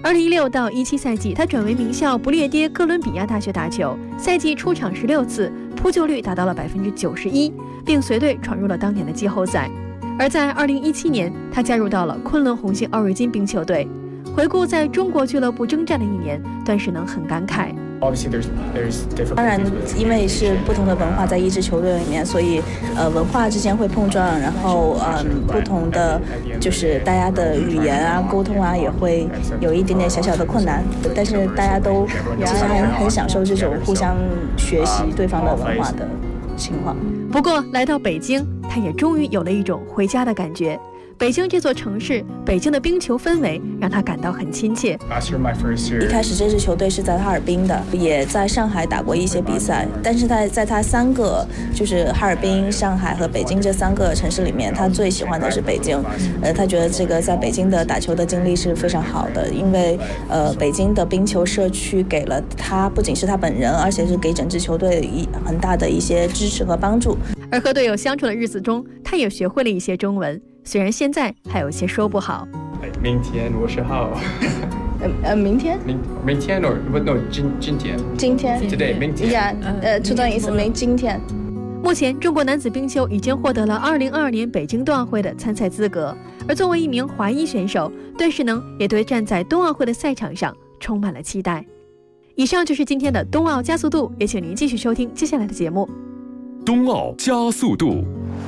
2016到17赛季，他转为名校不列颠哥伦比亚大学打球，赛季出场16次，扑救率达到了91%，并随队闯入了当年的季后赛。而在2017年，他加入到了昆仑红星奥瑞金冰球队。回顾在中国俱乐部征战的1年，段世能很感慨。
当然，因为是不同的文化在一支球队里面，所以文化之间会碰撞，然后不同的就是大家的语言啊、沟通啊也会有一点点小小的困难，但是大家都其实很享受这种互相学习对方的文化的情况。
不过来到北京，他也终于有了一种回家的感觉。北京这座城市，北京的冰球氛围让他感到很亲切。
一开始这支球队是在哈尔滨的，也在上海打过一些比赛，但是在他3个就是哈尔滨、上海和北京这3个城市里面，他最喜欢的是北京。他觉得这个在北京的打球的经历是非常好的，因为北京的冰球社区给了他不仅是他本人，而且是给整支球队很大的一些支持和帮助。
而和队友相处的日子中，他也学会了一些中文。虽然现在还有些说不好。
明天我是好。
明天？
明天 or no 今天。
今天。
Today 明天。
出段意思今天。
目前中国男子冰球已经获得了2022年北京冬奥会的参赛资格，而作为一名华裔选手，段世能也对站在冬奥会的赛场上充满了期待。以上就是今天的冬奥加速度，也请您继续收听接下来的节目。
冬奥加速度。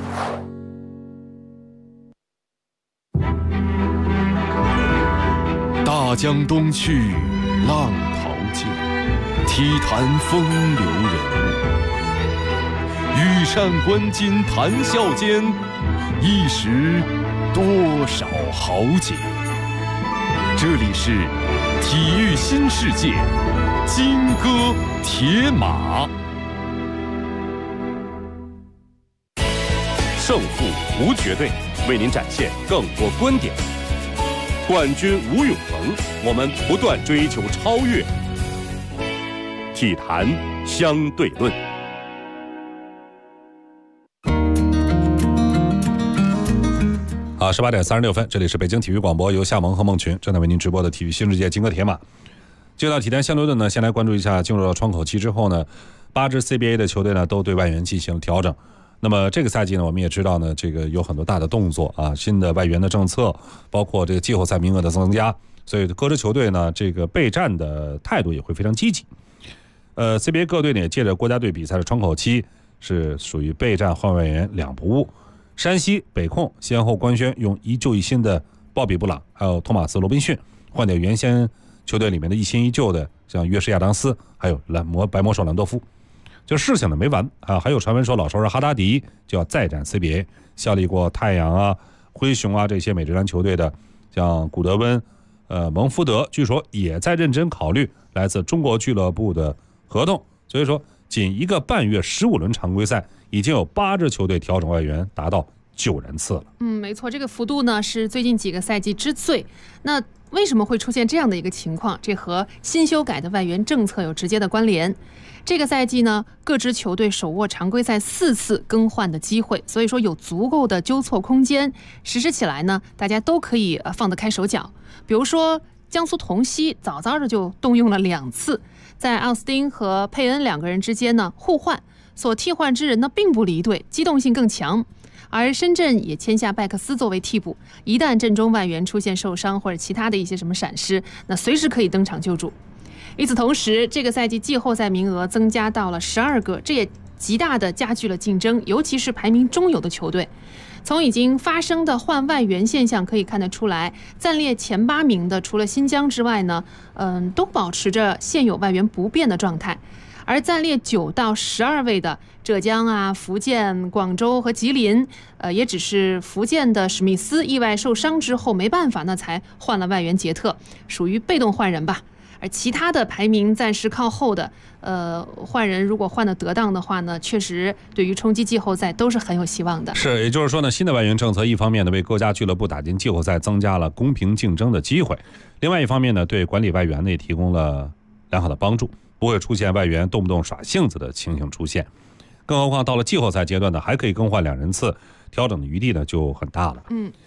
大江东去，浪淘尽，体坛风流人物。羽扇纶巾谈笑间，一时多少豪杰。这里是体育新世界，金戈铁马。胜负无绝对，为您展现更多观点。冠军无永恒，我们不断追求超越。体坛相对论。
好，18点36分，这里是北京体育广播，由夏萌和孟群正在为您直播的体育新世界金戈铁马。接到体坛相对论呢，先来关注一下进入到窗口期之后呢，8支 CBA 的球队呢都对外援进行了调整。那么这个赛季呢，我们也知道呢，这个有很多大的动作啊，新的外援的政策，包括这个季后赛名额的增加，所以各支球队呢，这个备战的态度也会非常积极。CBA 各队呢也借着国家队比赛的窗口期，是属于备战换外援2不误。山西北控先后官宣用一旧一新的鲍比布朗还有托马斯罗宾逊换掉原先球队里面的一新一旧的像约什亚当斯还有白魔兽兰多夫。就事情呢没完啊，还有传闻说老熟人哈达迪就要再战 CBA， 效力过太阳啊、灰熊啊这些美职篮球队的，像古德温、蒙福德，据说也在认真考虑来自中国俱乐部的合同。所以说，仅1个半月15轮常规赛，已经有8支球队调整外援达到9人次了。
没错，这个幅度呢是最近几个赛季之最。那为什么会出现这样的一个情况？这和新修改的外援政策有直接的关联。这个赛季呢，各支球队手握常规赛4次更换的机会，所以说有足够的纠错空间。实施起来呢，大家都可以放得开手脚。比如说江苏铜溪早早的就动用了2次，在奥斯汀和佩恩2个人之间呢互换，所替换之人呢并不离队，机动性更强。而深圳也签下拜克斯作为替补，一旦阵中外援出现受伤或者其他的一些什么闪失，那随时可以登场救助。与此同时，这个赛季季后赛名额增加到了12个，这也极大的加剧了竞争，尤其是排名中游的球队。从已经发生的换外援现象可以看得出来，暂列前8名的除了新疆之外呢，都保持着现有外援不变的状态。而暂列9到12位的浙江啊、福建、广州和吉林，也只是福建的史密斯意外受伤之后没办法，那才换了外援杰特，属于被动换人吧。而其他的排名暂时靠后的，换人如果换得得当的话呢，确实对于冲击季后赛都是很有希望的。
是，也就是说呢，新的外援政策一方面呢为各家俱乐部打进季后赛增加了公平竞争的机会，另外一方面呢对管理外援呢也提供了良好的帮助，不会出现外援动不动耍性子的情形出现。更何况到了季后赛阶段呢，还可以更换2人次，调整的余地呢就很大了。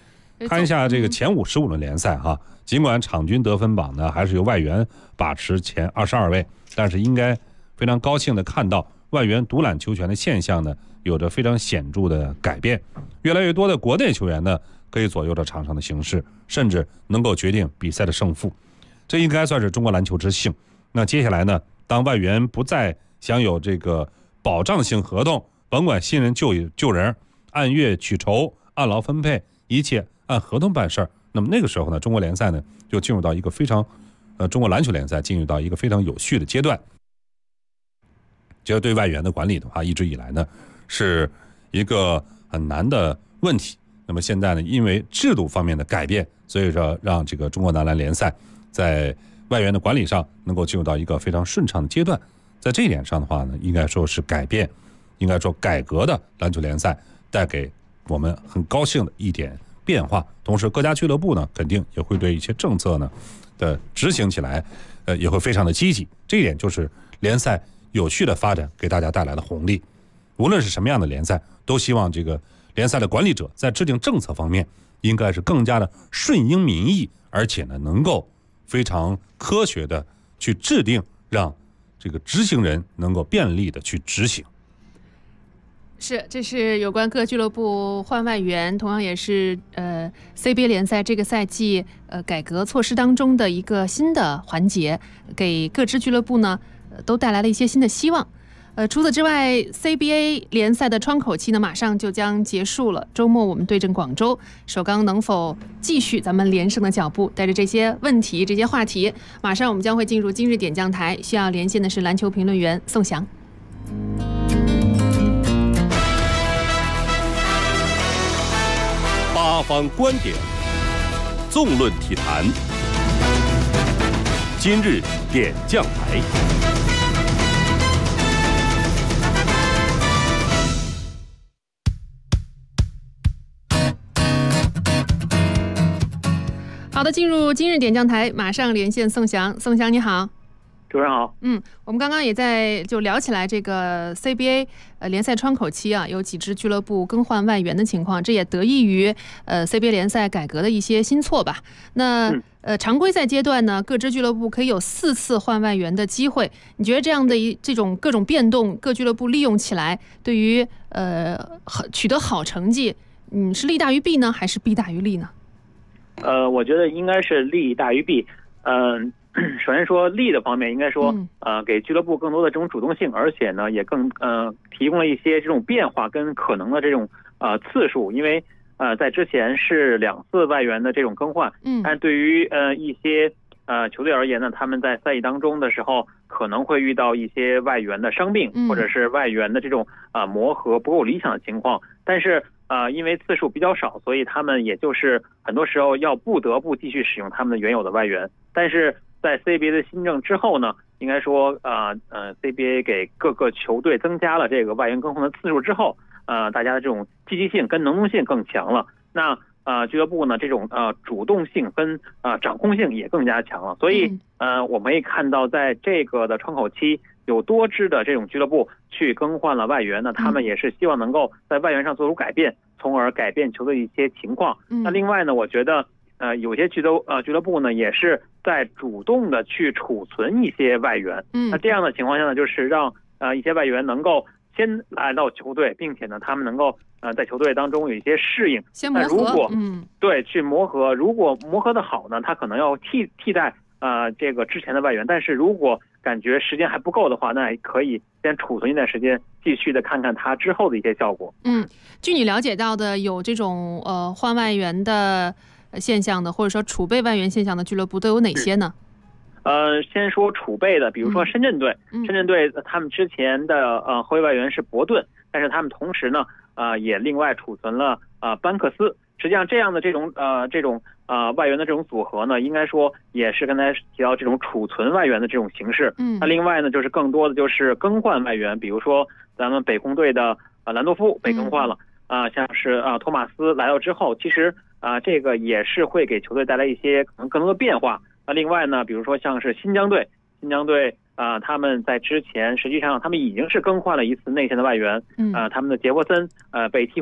看一下这个前15轮联赛哈，尽管场均得分榜呢还是由外援把持前22位，但是应该非常高兴的看到外援独揽球权的现象呢有着非常显著的改变，越来越多的国内球员呢可以左右着场上的形势，甚至能够决定比赛的胜负，这应该算是中国篮球之幸。那接下来呢，当外援不再享有这个保障性合同，甭管新人旧人，按月取酬，按劳分配，一切按合同办事儿。那么那个时候呢，中国联赛呢就进入到一个非常，中国篮球联赛进入到一个非常有序的阶段。这对外援的管理的话，一直以来呢是一个很难的问题。那么现在呢，因为制度方面的改变，所以说让这个中国男篮联赛在外援的管理上能够进入到一个非常顺畅的阶段。在这一点上的话呢，应该说是改变，应该说改革的篮球联赛带给我们很高兴的一点变化。同时各家俱乐部呢肯定也会对一些政策呢的执行起来也会非常的积极。这一点就是联赛有序的发展给大家带来的红利。无论是什么样的联赛，都希望这个联赛的管理者在制定政策方面应该是更加的顺应民意，而且呢能够非常科学的去制定，让这个执行人能够便利的去执行。
是，这是有关各俱乐部换外援，同样也是CBA 联赛这个赛季改革措施当中的一个新的环节，给各支俱乐部呢都带来了一些新的希望。除此之外 ，CBA 联赛的窗口期呢马上就将结束了。周末我们对阵广州，首钢能否继续咱们连胜的脚步？带着这些问题、这些话题，马上我们将会进入今日点将台。需要连线的是篮球评论员宋翔。
八方观点，纵论体坛。今日点将台。
好的，进入今日点将台，马上连线宋翔。宋翔你好。
主持人好。
我们刚刚也在就聊起来这个 CBA 联赛窗口期啊，有几支俱乐部更换外援的情况，这也得益于CBA 联赛改革的一些新措吧。那常规赛阶段呢，各支俱乐部可以有4次换外援的机会。你觉得这样的这种各种变动，各俱乐部利用起来，对于取得好成绩，是利大于弊呢，还是弊大于利呢？
我觉得应该是利大于弊。首先说利的方面，应该说给俱乐部更多的这种主动性，而且呢也更提供了一些这种变化跟可能的这种次数。因为在之前是2次外援的这种更换，但对于一些球队而言呢，他们在赛季当中的时候可能会遇到一些外援的伤病，或者是外援的这种磨合不够理想的情况。但是因为次数比较少，所以他们也就是很多时候要不得不继续使用他们的原有的外援。但是在 CBA 的新政之后呢，应该说CBA 给各个球队增加了这个外援更换的次数之后，大家的这种积极性跟能动性更强了。那俱乐部呢这种主动性跟掌控性也更加强了。所以我们可以看到，在这个的窗口期，有多支的这种俱乐部去更换了外援呢，他们也是希望能够在外援上做出改变，从而改变球队一些情况。那另外呢，我觉得有些俱乐部呢也是在主动的去储存一些外援。那这样的情况下呢，就是让一些外援能够先来到球队，并且呢他们能够在球队当中有一些适应，
先磨合。
如果对去磨合，如果磨合的好呢，他可能要替代这个之前的外援。但是如果感觉时间还不够的话，那也可以先储存一段时间，继续的看看他之后的一些效果。
据你了解到的，有这种换外援的现象的，或者说储备外援现象的俱乐部都有哪些呢？
先说储备的，比如说深圳队，深圳队他们之前的后卫外援是伯顿，但是他们同时呢也另外储存了班克斯。实际上这样的这种外援的这种组合呢，应该说也是刚才提到这种储存外援的这种形式。那另外呢，就是更多的就是更换外援，比如说咱们北控队的兰多夫被更换了，像是托马斯来到之后，其实这个也是会给球队带来一些可能更多的变化。那另外呢，比如说像是新疆队他们在之前实际上他们已经是更换了一次内线的外援，他们的杰弗森被替换掉，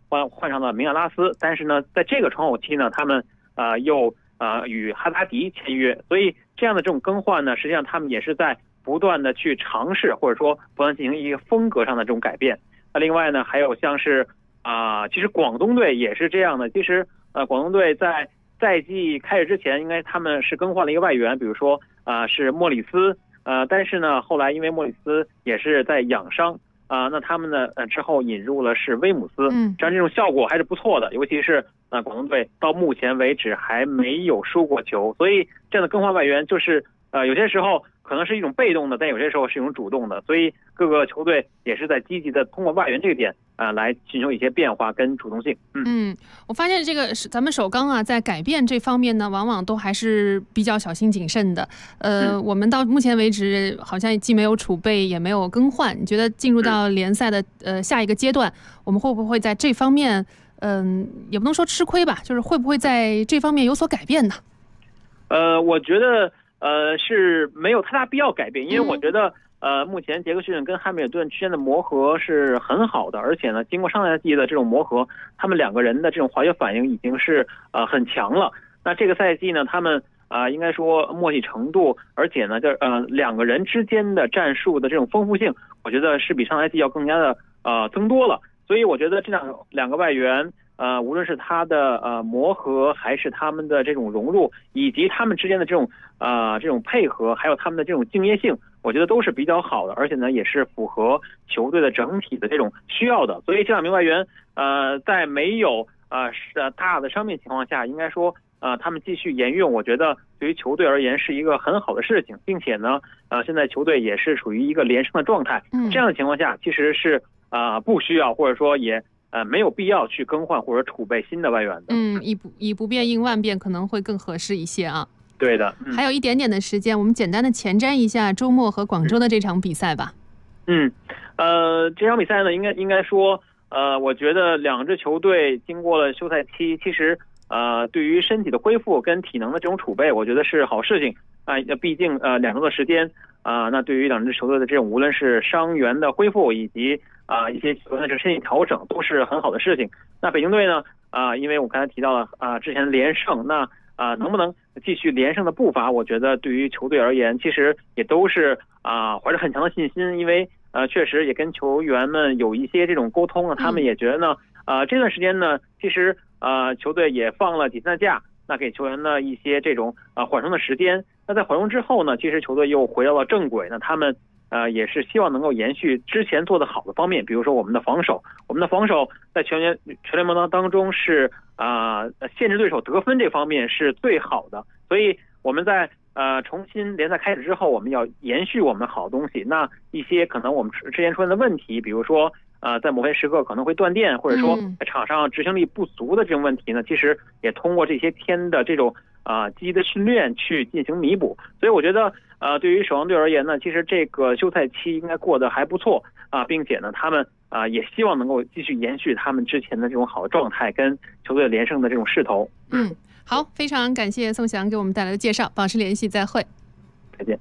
换上了明亚拉斯，但是呢，在这个窗口期呢，他们又与哈达迪签约，所以这样的这种更换呢，实际上他们也是在不断的去尝试，或者说不断进行一个风格上的这种改变。那另外呢，还有像是其实广东队也是这样的。其实广东队在赛季开始之前，应该他们是更换了一个外援，比如说是莫里斯，但是呢，后来因为莫里斯也是在养伤。那他们呢之后引入了是威姆斯，这样这种效果还是不错的，尤其是广东队到目前为止还没有输过球，所以这样的更换外援就是有些时候可能是一种被动的，但有些时候是一种主动的，所以各个球队也是在积极的通过外援这个点来寻求一些变化跟主动性。
我发现这个咱们首钢在改变这方面呢，往往都还是比较小心谨慎的。我们到目前为止好像既没有储备也没有更换，你觉得进入到联赛的下一个阶段，我们会不会在这方面也不能说吃亏吧，就是会不会在这方面有所改变呢？
我觉得是没有太大必要改变，因为我觉得目前杰克逊跟汉密尔顿之间的磨合是很好的，而且呢，经过上赛季的这种磨合，他们两个人的这种化学反应已经是很强了。那这个赛季呢，他们应该说默契程度，而且呢，两个人之间的战术的这种丰富性，我觉得是比上赛季要更加的增多了。所以我觉得这两个外援。无论是他的磨合，还是他们的这种融入，以及他们之间的这种配合，还有他们的这种敬业性，我觉得都是比较好的，而且呢也是符合球队的整体的这种需要的。所以这两名外援在没有大的伤病情况下，应该说他们继续沿用，我觉得对于球队而言是一个很好的事情，并且呢现在球队也是处于一个连胜的状态，这样的情况下其实是不需要，或者说也没有必要去更换或者储备新的外援的。
以不变应万变可能会更合适一些啊。
对的。
还有一点点的时间，我们简单的前瞻一下周末和广州的这场比赛吧。
这场比赛呢，应该说，我觉得两支球队经过了休赛期，其实对于身体的恢复跟体能的这种储备，我觉得是好事情毕竟2周的时间那对于两支球队的这种无论是伤员的恢复以及一些球员的这个身体调整都是很好的事情。那北京队呢因为我刚才提到了之前连胜，那能不能继续连胜的步伐，我觉得对于球队而言其实也都是怀着很强的信心，因为确实也跟球员们有一些这种沟通他们也觉得呢这段时间呢其实球队也放了几天的假，那给球员呢一些这种缓冲的时间。那在缓冲之后呢，其实球队又回到了正轨，那他们也是希望能够延续之前做的好的方面，比如说我们的防守在全联盟当中是限制对手得分这方面是最好的，所以我们在重新联赛开始之后，我们要延续我们好东西。那一些可能我们之前出现的问题，比如说在某些时刻可能会断电，或者说在场上执行力不足的这种问题呢，其实也通过这些天的这种积极的训练去进行弥补。所以我觉得对于守望队而言呢，其实这个休赛期应该过得还不错并且呢他们也希望能够继续延续他们之前的这种好的状态跟球队连胜的这种势头。
好，非常感谢宋翔给我们带来的介绍，保持联系，再会。
再见。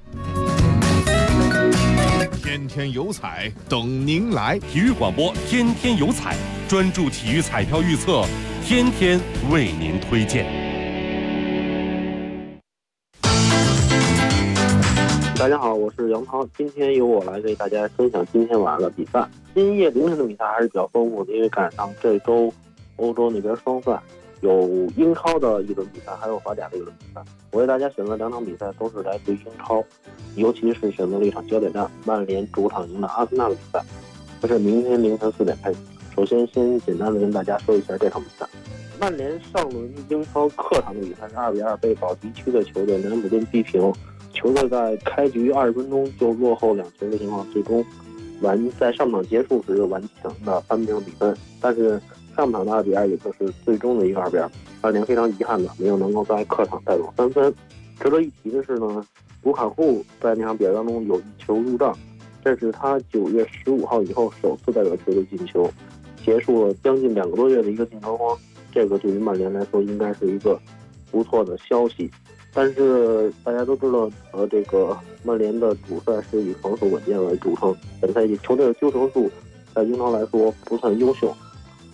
天天有彩等您来，
体育广播天天有彩，专注体育彩票预测，天天为您推荐。
大家好，我是杨涛，今天由我来给大家分享今天晚上的比赛。今夜凌晨的比赛还是比较丰富的，因为赶上这周欧洲那边双赛，有英超的一轮比赛，还有法甲的一轮比赛。我为大家选择2场比赛，都是来自于英超，尤其是选择了一场焦点战，曼联主场赢的阿森纳的比赛，这是明天凌晨4点开始。首先简单的跟大家说一下这场比赛。曼联上轮英超客场的比赛是2-2被保级区的球队南安普顿逼平，球队在开局20分钟就落后2球的情况，最终在上场结束时顽强的扳平比分。但是上场的2-2也就是最终的一个2-2，曼联非常遗憾的没有能够在客场带走3分。值得一提的是呢，卢卡库在那场比赛当中有1球入账，这是他9月15号以后首次代表球队进球，结束了将近2个多月的一个进球荒。这个对于曼联来说应该是一个不错的消息。但是大家都知道这个曼联的主帅是以防守稳健为著称，本赛季球队的丢球数在英超来说不算优秀，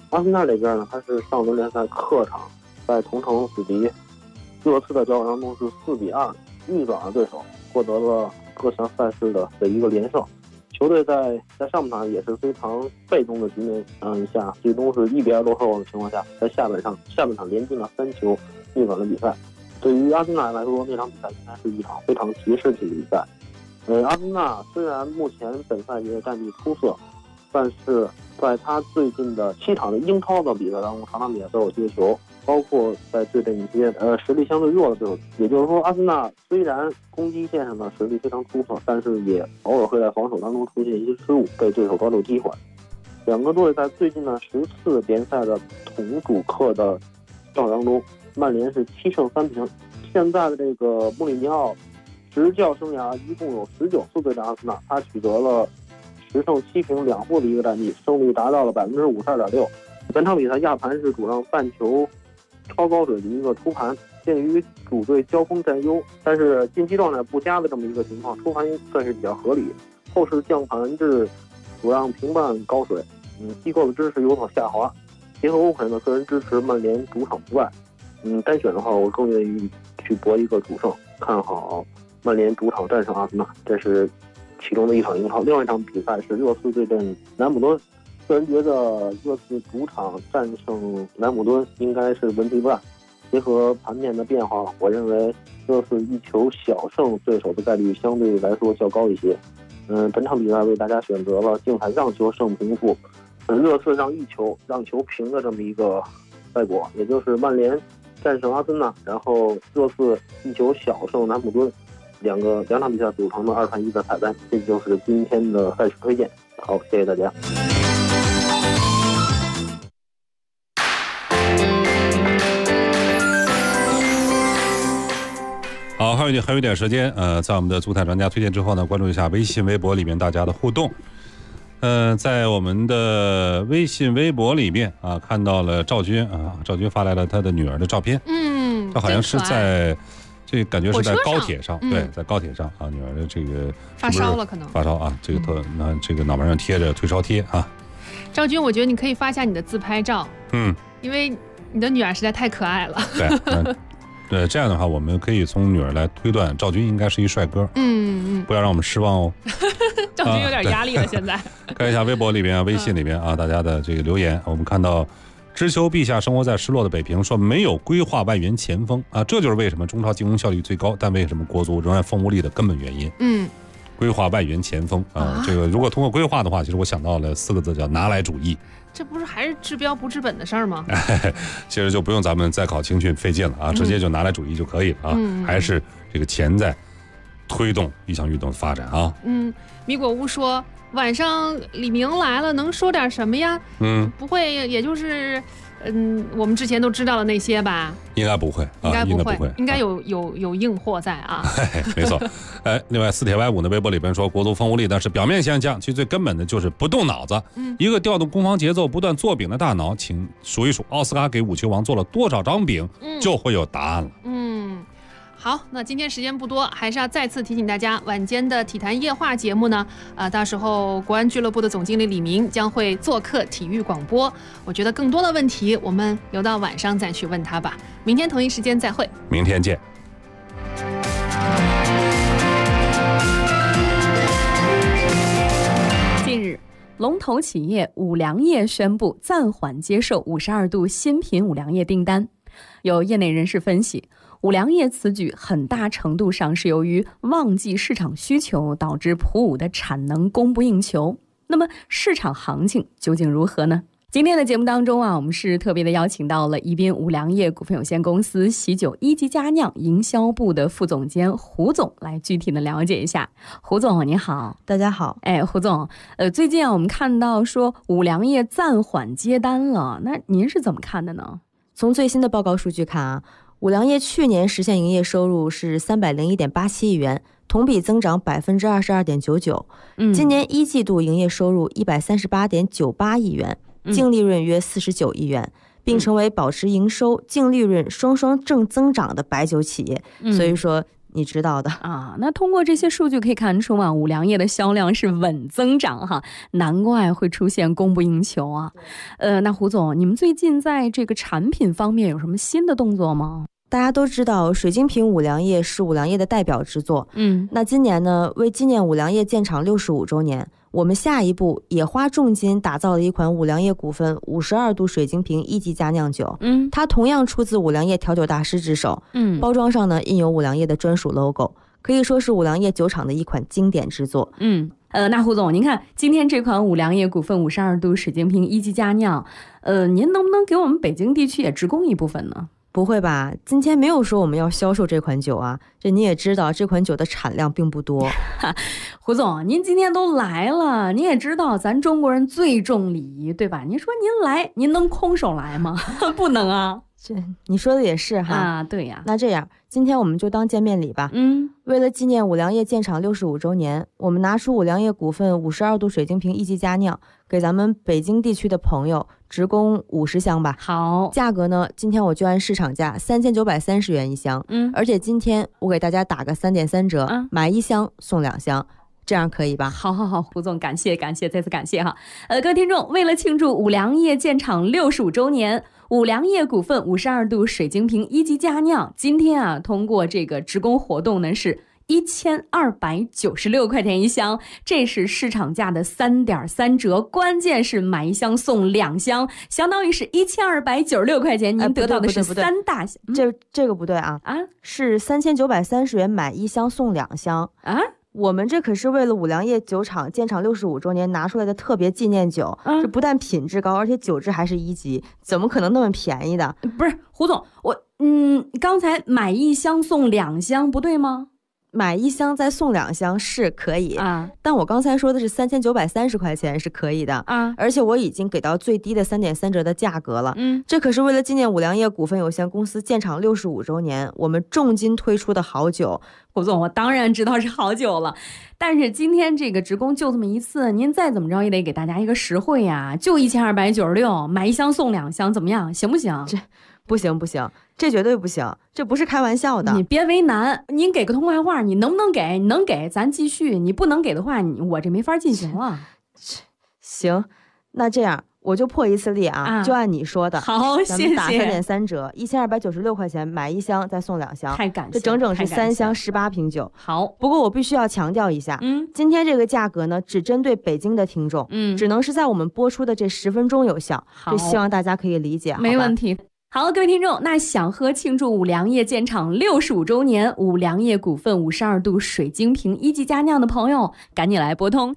阿森纳这边呢，它是上轮联赛客场在同城死敌热刺的交手当中是4-2逆转了对手，获得了各项赛事的一个连胜。球队在上半场也是非常被动的局面下，最终是1-2落后的情况下，在下半场连进了3球，逆转了比赛。对于阿森纳来说，那场比赛应该是一场非常提士气的比赛。阿森纳虽然目前本赛季的战绩出色，但是在他最近的7场的英超的比赛当中，场场比赛都有接球，包括在对阵一些实力相对弱的对手。也就是说，阿森纳虽然攻击线上的实力非常出色，但是也偶尔会在防守当中出现一些失误，被对手抓住机会。两个队在最近的10次联赛的同主客的较量当中，曼联是7胜3平。现在的这个穆里尼奥执教生涯一共有19次对战阿森纳，他取得了10胜7平2负的一个战绩，胜率达到了52.6%。本场比赛亚盘是主让半球超高水的一个出盘，鉴于主队交锋占优，但是近期状态不佳的这么一个情况，出盘算是比较合理。后市降盘至主让平半高水，机构的支持有所下滑。结合欧肯的个人支持，曼联主场不败。单选的话，我更愿意去搏一个主胜，看好曼联主场战胜阿森纳，这是其中的一场英超。另外一场比赛是热刺对阵南姆敦，个人觉得热刺主场战胜南姆敦应该是问题不大。结合盘面的变化，我认为热刺1球小胜对手的概率相对来说较高一些。本场比赛为大家选择了竞彩让球胜平负，热刺让1球让球平的这么一个赛果，也就是曼联战胜阿森纳，然后热刺1球小胜南普敦，两场比赛组成的2串1的彩蛋，这就是今天的赛事推荐。好，谢谢大家。
好，还有一点时间，在我们的足彩专家推荐之后呢，关注一下微信、微博里面大家的互动。在我们的微信、微博里面啊，看到了赵军啊，赵军发来了他的女儿的照片。他好像是在，这感觉是在高铁上，对，在高铁上啊，女儿的这个
发烧了，可能
发烧啊，这个脑门上贴着退烧贴啊。
赵军，我觉得你可以发下你的自拍照，因为你的女儿实在太可爱了。
对，这样的话，我们可以从女儿来推断，赵军应该是一帅哥。不要让我们失望哦。
赵军有点压力了，现在。
看一下微博里边、微信里边啊，大家的这个留言，我们看到知秋陛下生活在失落的北平说没有规划外援前锋啊，这就是为什么中超进攻效率最高，但为什么国足仍然风无力的根本原因。规划外援前锋啊，这个如果通过规划的话，其实我想到了4个字，叫拿来主义。
这不是还是治标不治本的事儿吗？
其实就不用咱们再考青训费劲了啊，直接就拿来主义就可以了啊。还是这个钱在推动一项运动的发展啊。
米果屋说晚上李明来了，能说点什么呀？不会，也就是我们之前都知道的那些吧？应该不会，应该有硬货在啊。
没错。另外四铁 Y5的微博里边说，国足风无力，但是表面现象，其实最根本的就是不动脑子。一个调动攻防节奏、不断做饼的大脑，请数一数奥斯卡给5球王做了多少张饼，就会有答案了。
好，那今天时间不多，还是要再次提醒大家，晚间的体坛夜话节目呢，到时候国安俱乐部的总经理李明将会做客体育广播。我觉得更多的问题，我们留到晚上再去问他吧。明天同一时间再会，
明天见。
近日，龙头企业五粮液宣布暂缓接受52度新品五粮液订单。有业内人士分析，五粮液此举很大程度上是由于旺季市场需求导致普五的产能供不应求。那么市场行情究竟如何呢？今天的节目当中我们是特别的邀请到了宜宾五粮液股份有限公司喜酒一级佳酿营销部的副总监胡总来具体的了解一下。胡总您好。
大家好。
胡总，最近我们看到说五粮液暂缓接单了，那您是怎么看的呢？
从最新的报告数据看五粮液去年实现营业收入是301.87亿元，同比增长22.99%。今年一季度营业收入138.98亿元，净利润约49亿元，并成为保持营收、净利润双双正增长的白酒企业。所以说你知道的
啊。那通过这些数据可以看出啊，五粮液的销量是稳增长哈，难怪会出现供不应求啊。那胡总，你们最近在这个产品方面有什么新的动作吗？
大家都知道水晶瓶五粮液是五粮液的代表之作，那今年呢，为纪念五粮液建厂65周年，我们下一步也花重金打造了一款五粮液股份52度水晶瓶1级佳酿酒，它同样出自五粮液调酒大师之手，包装上呢印有五粮液的专属 logo， 可以说是五粮液酒厂的一款经典之作。
那胡总，您看今天这款五粮液股份52度水晶瓶1级佳酿，您能不能给我们北京地区也直供一部分呢？
不会吧，今天没有说我们要销售这款酒啊，这你也知道这款酒的产量并不多。
胡总，您今天都来了，您也知道咱中国人最重礼仪，对吧？您说您来，您能空手来吗？不能啊。
这你说的也是哈
啊，对呀。
那这样今天我们就当见面礼吧。为了纪念五粮液建厂65周年，我们拿出五粮液股份52度水晶瓶1级佳酿，给咱们北京地区的朋友直供50箱吧。
好，
价格呢，今天我就按市场价3930元一箱，而且今天我给大家打个3.3折，买1箱送2箱。这样可以吧？
好，胡总，感谢，再次感谢哈。各位听众，为了庆祝五粮液建厂65周年，五粮液股份52度水晶瓶1级佳酿，今天啊，通过这个直供活动呢是1296块钱一箱，这是市场价的3.3折，关键是买1箱送2箱，相当于是1296块钱，您得到的是3大箱。
这个不对啊，是3930元买1箱送2箱啊。我们这可是为了五粮液酒厂建厂65周年拿出来的特别纪念酒，这不但品质高，而且酒质还是1级，怎么可能那么便宜的？
不是胡总，我刚才买1箱送2箱不对吗？
买1箱再送2箱是可以啊，但我刚才说的是3930块钱是可以的啊，而且我已经给到最低的3.3折的价格了。这可是为了纪念五粮液股份有限公司建厂65周年，我们重金推出的好酒。
胡总，我当然知道是好酒了，但是今天这个直供就这么一次，您再怎么着也得给大家一个实惠呀，就1296，买1箱送2箱，怎么样？行不行？
这不行，这绝对不行，这不是开玩笑的。
你别为难，您给个痛快话，你能不能给？你能给咱继续，你不能给的话，我这没法进行了。
行，那这样我就破一次例啊，就按你说的。
好，谢谢。
打3.3折，1296块钱买1箱再送2箱，
太感谢，
这整整是3箱18瓶酒。
好，
不过我必须要强调一下，今天这个价格呢，只针对北京的听众，只能是在我们播出的这10分钟有效，这希望大家可以理解。
没问题。好，各位听众，那想喝庆祝五粮液建厂65周年五粮液股份52度水晶瓶1级佳酿的朋友，赶紧来拨通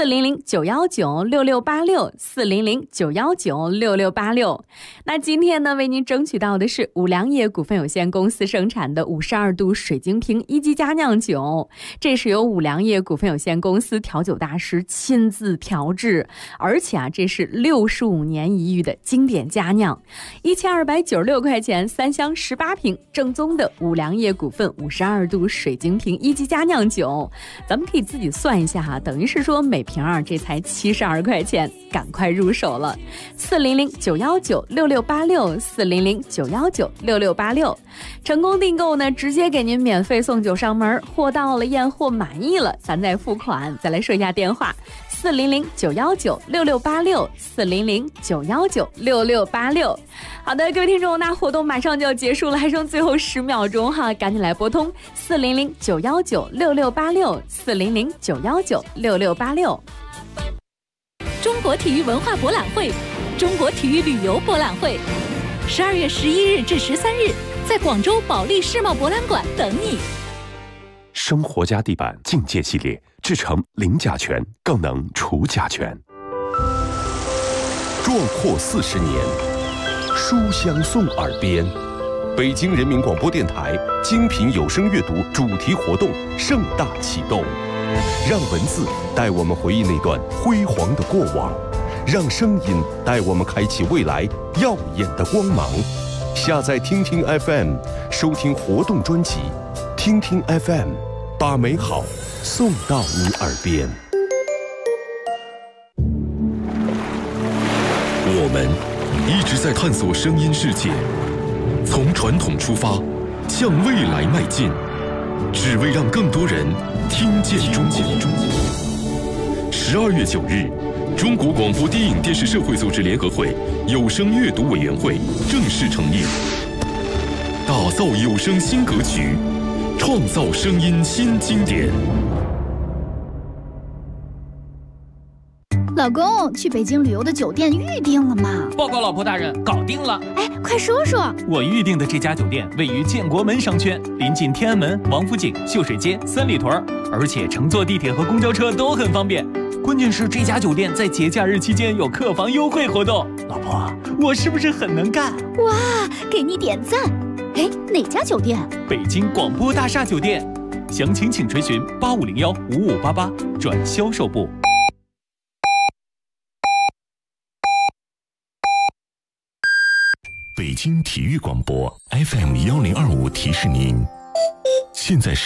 400-919-6686，400-919-6686。那今天呢，为您争取到的是五粮液股份有限公司生产的52度水晶瓶1级佳酿酒，这是由五粮液股份有限公司调酒大师亲自调制，而且啊，这是65年一遇的经典佳酿，1296块钱3箱18瓶，正宗的五粮液股份52度水晶瓶1级佳酿酒，咱们可以自己算一下哈，等于是说每瓶这才72块钱，赶快入手了。400-919-6686，400-919-6686，成功订购呢，直接给您免费送酒上门，货到了验货满意了，咱再付款。再来说一下电话：400-919-6686，400-919-6686。好的，各位听众，那活动马上就要结束了，还剩最后10秒钟哈，赶紧来拨通400-919-6686，400-919-6686。
中国体育文化博览会，中国体育旅游博览会，12月11日至13日，在广州保利世贸博览馆等你。
生活家地板境界系列，制成零甲醛，更能除甲醛。壮阔40年，书香送耳边。北京人民广播电台精品有声阅读主题活动盛大启动，让文字带我们回忆那段辉煌的过往，让声音带我们开启未来耀眼的光芒。下载听听 FM， 收听活动专辑，听听 FM， 把美好送到你耳边。
我们一直在探索声音世界，从传统出发，向未来迈进。
只为让更多人听见中国。12月9日，中国广播电影电视社会组织联合会有声阅读委员会正式成立，打造有声新格局，创造声音新经典。
老公，去北京旅游的酒店预定了吗？
报告老婆大人，搞定了。
哎，快说说。
我预定的这家酒店位于建国门商圈，临近天安门、王府井、秀水街、三里屯，而且乘坐地铁和公交车都很方便。关键是这家酒店在节假日期间有客房优惠活动。老婆，我是不是很能干？
哇，给你点赞。哎，哪家酒店？
北京广播大厦酒店。详情请垂询8501-5588转销售部。
北京体育广播 FM1025提示您，现在是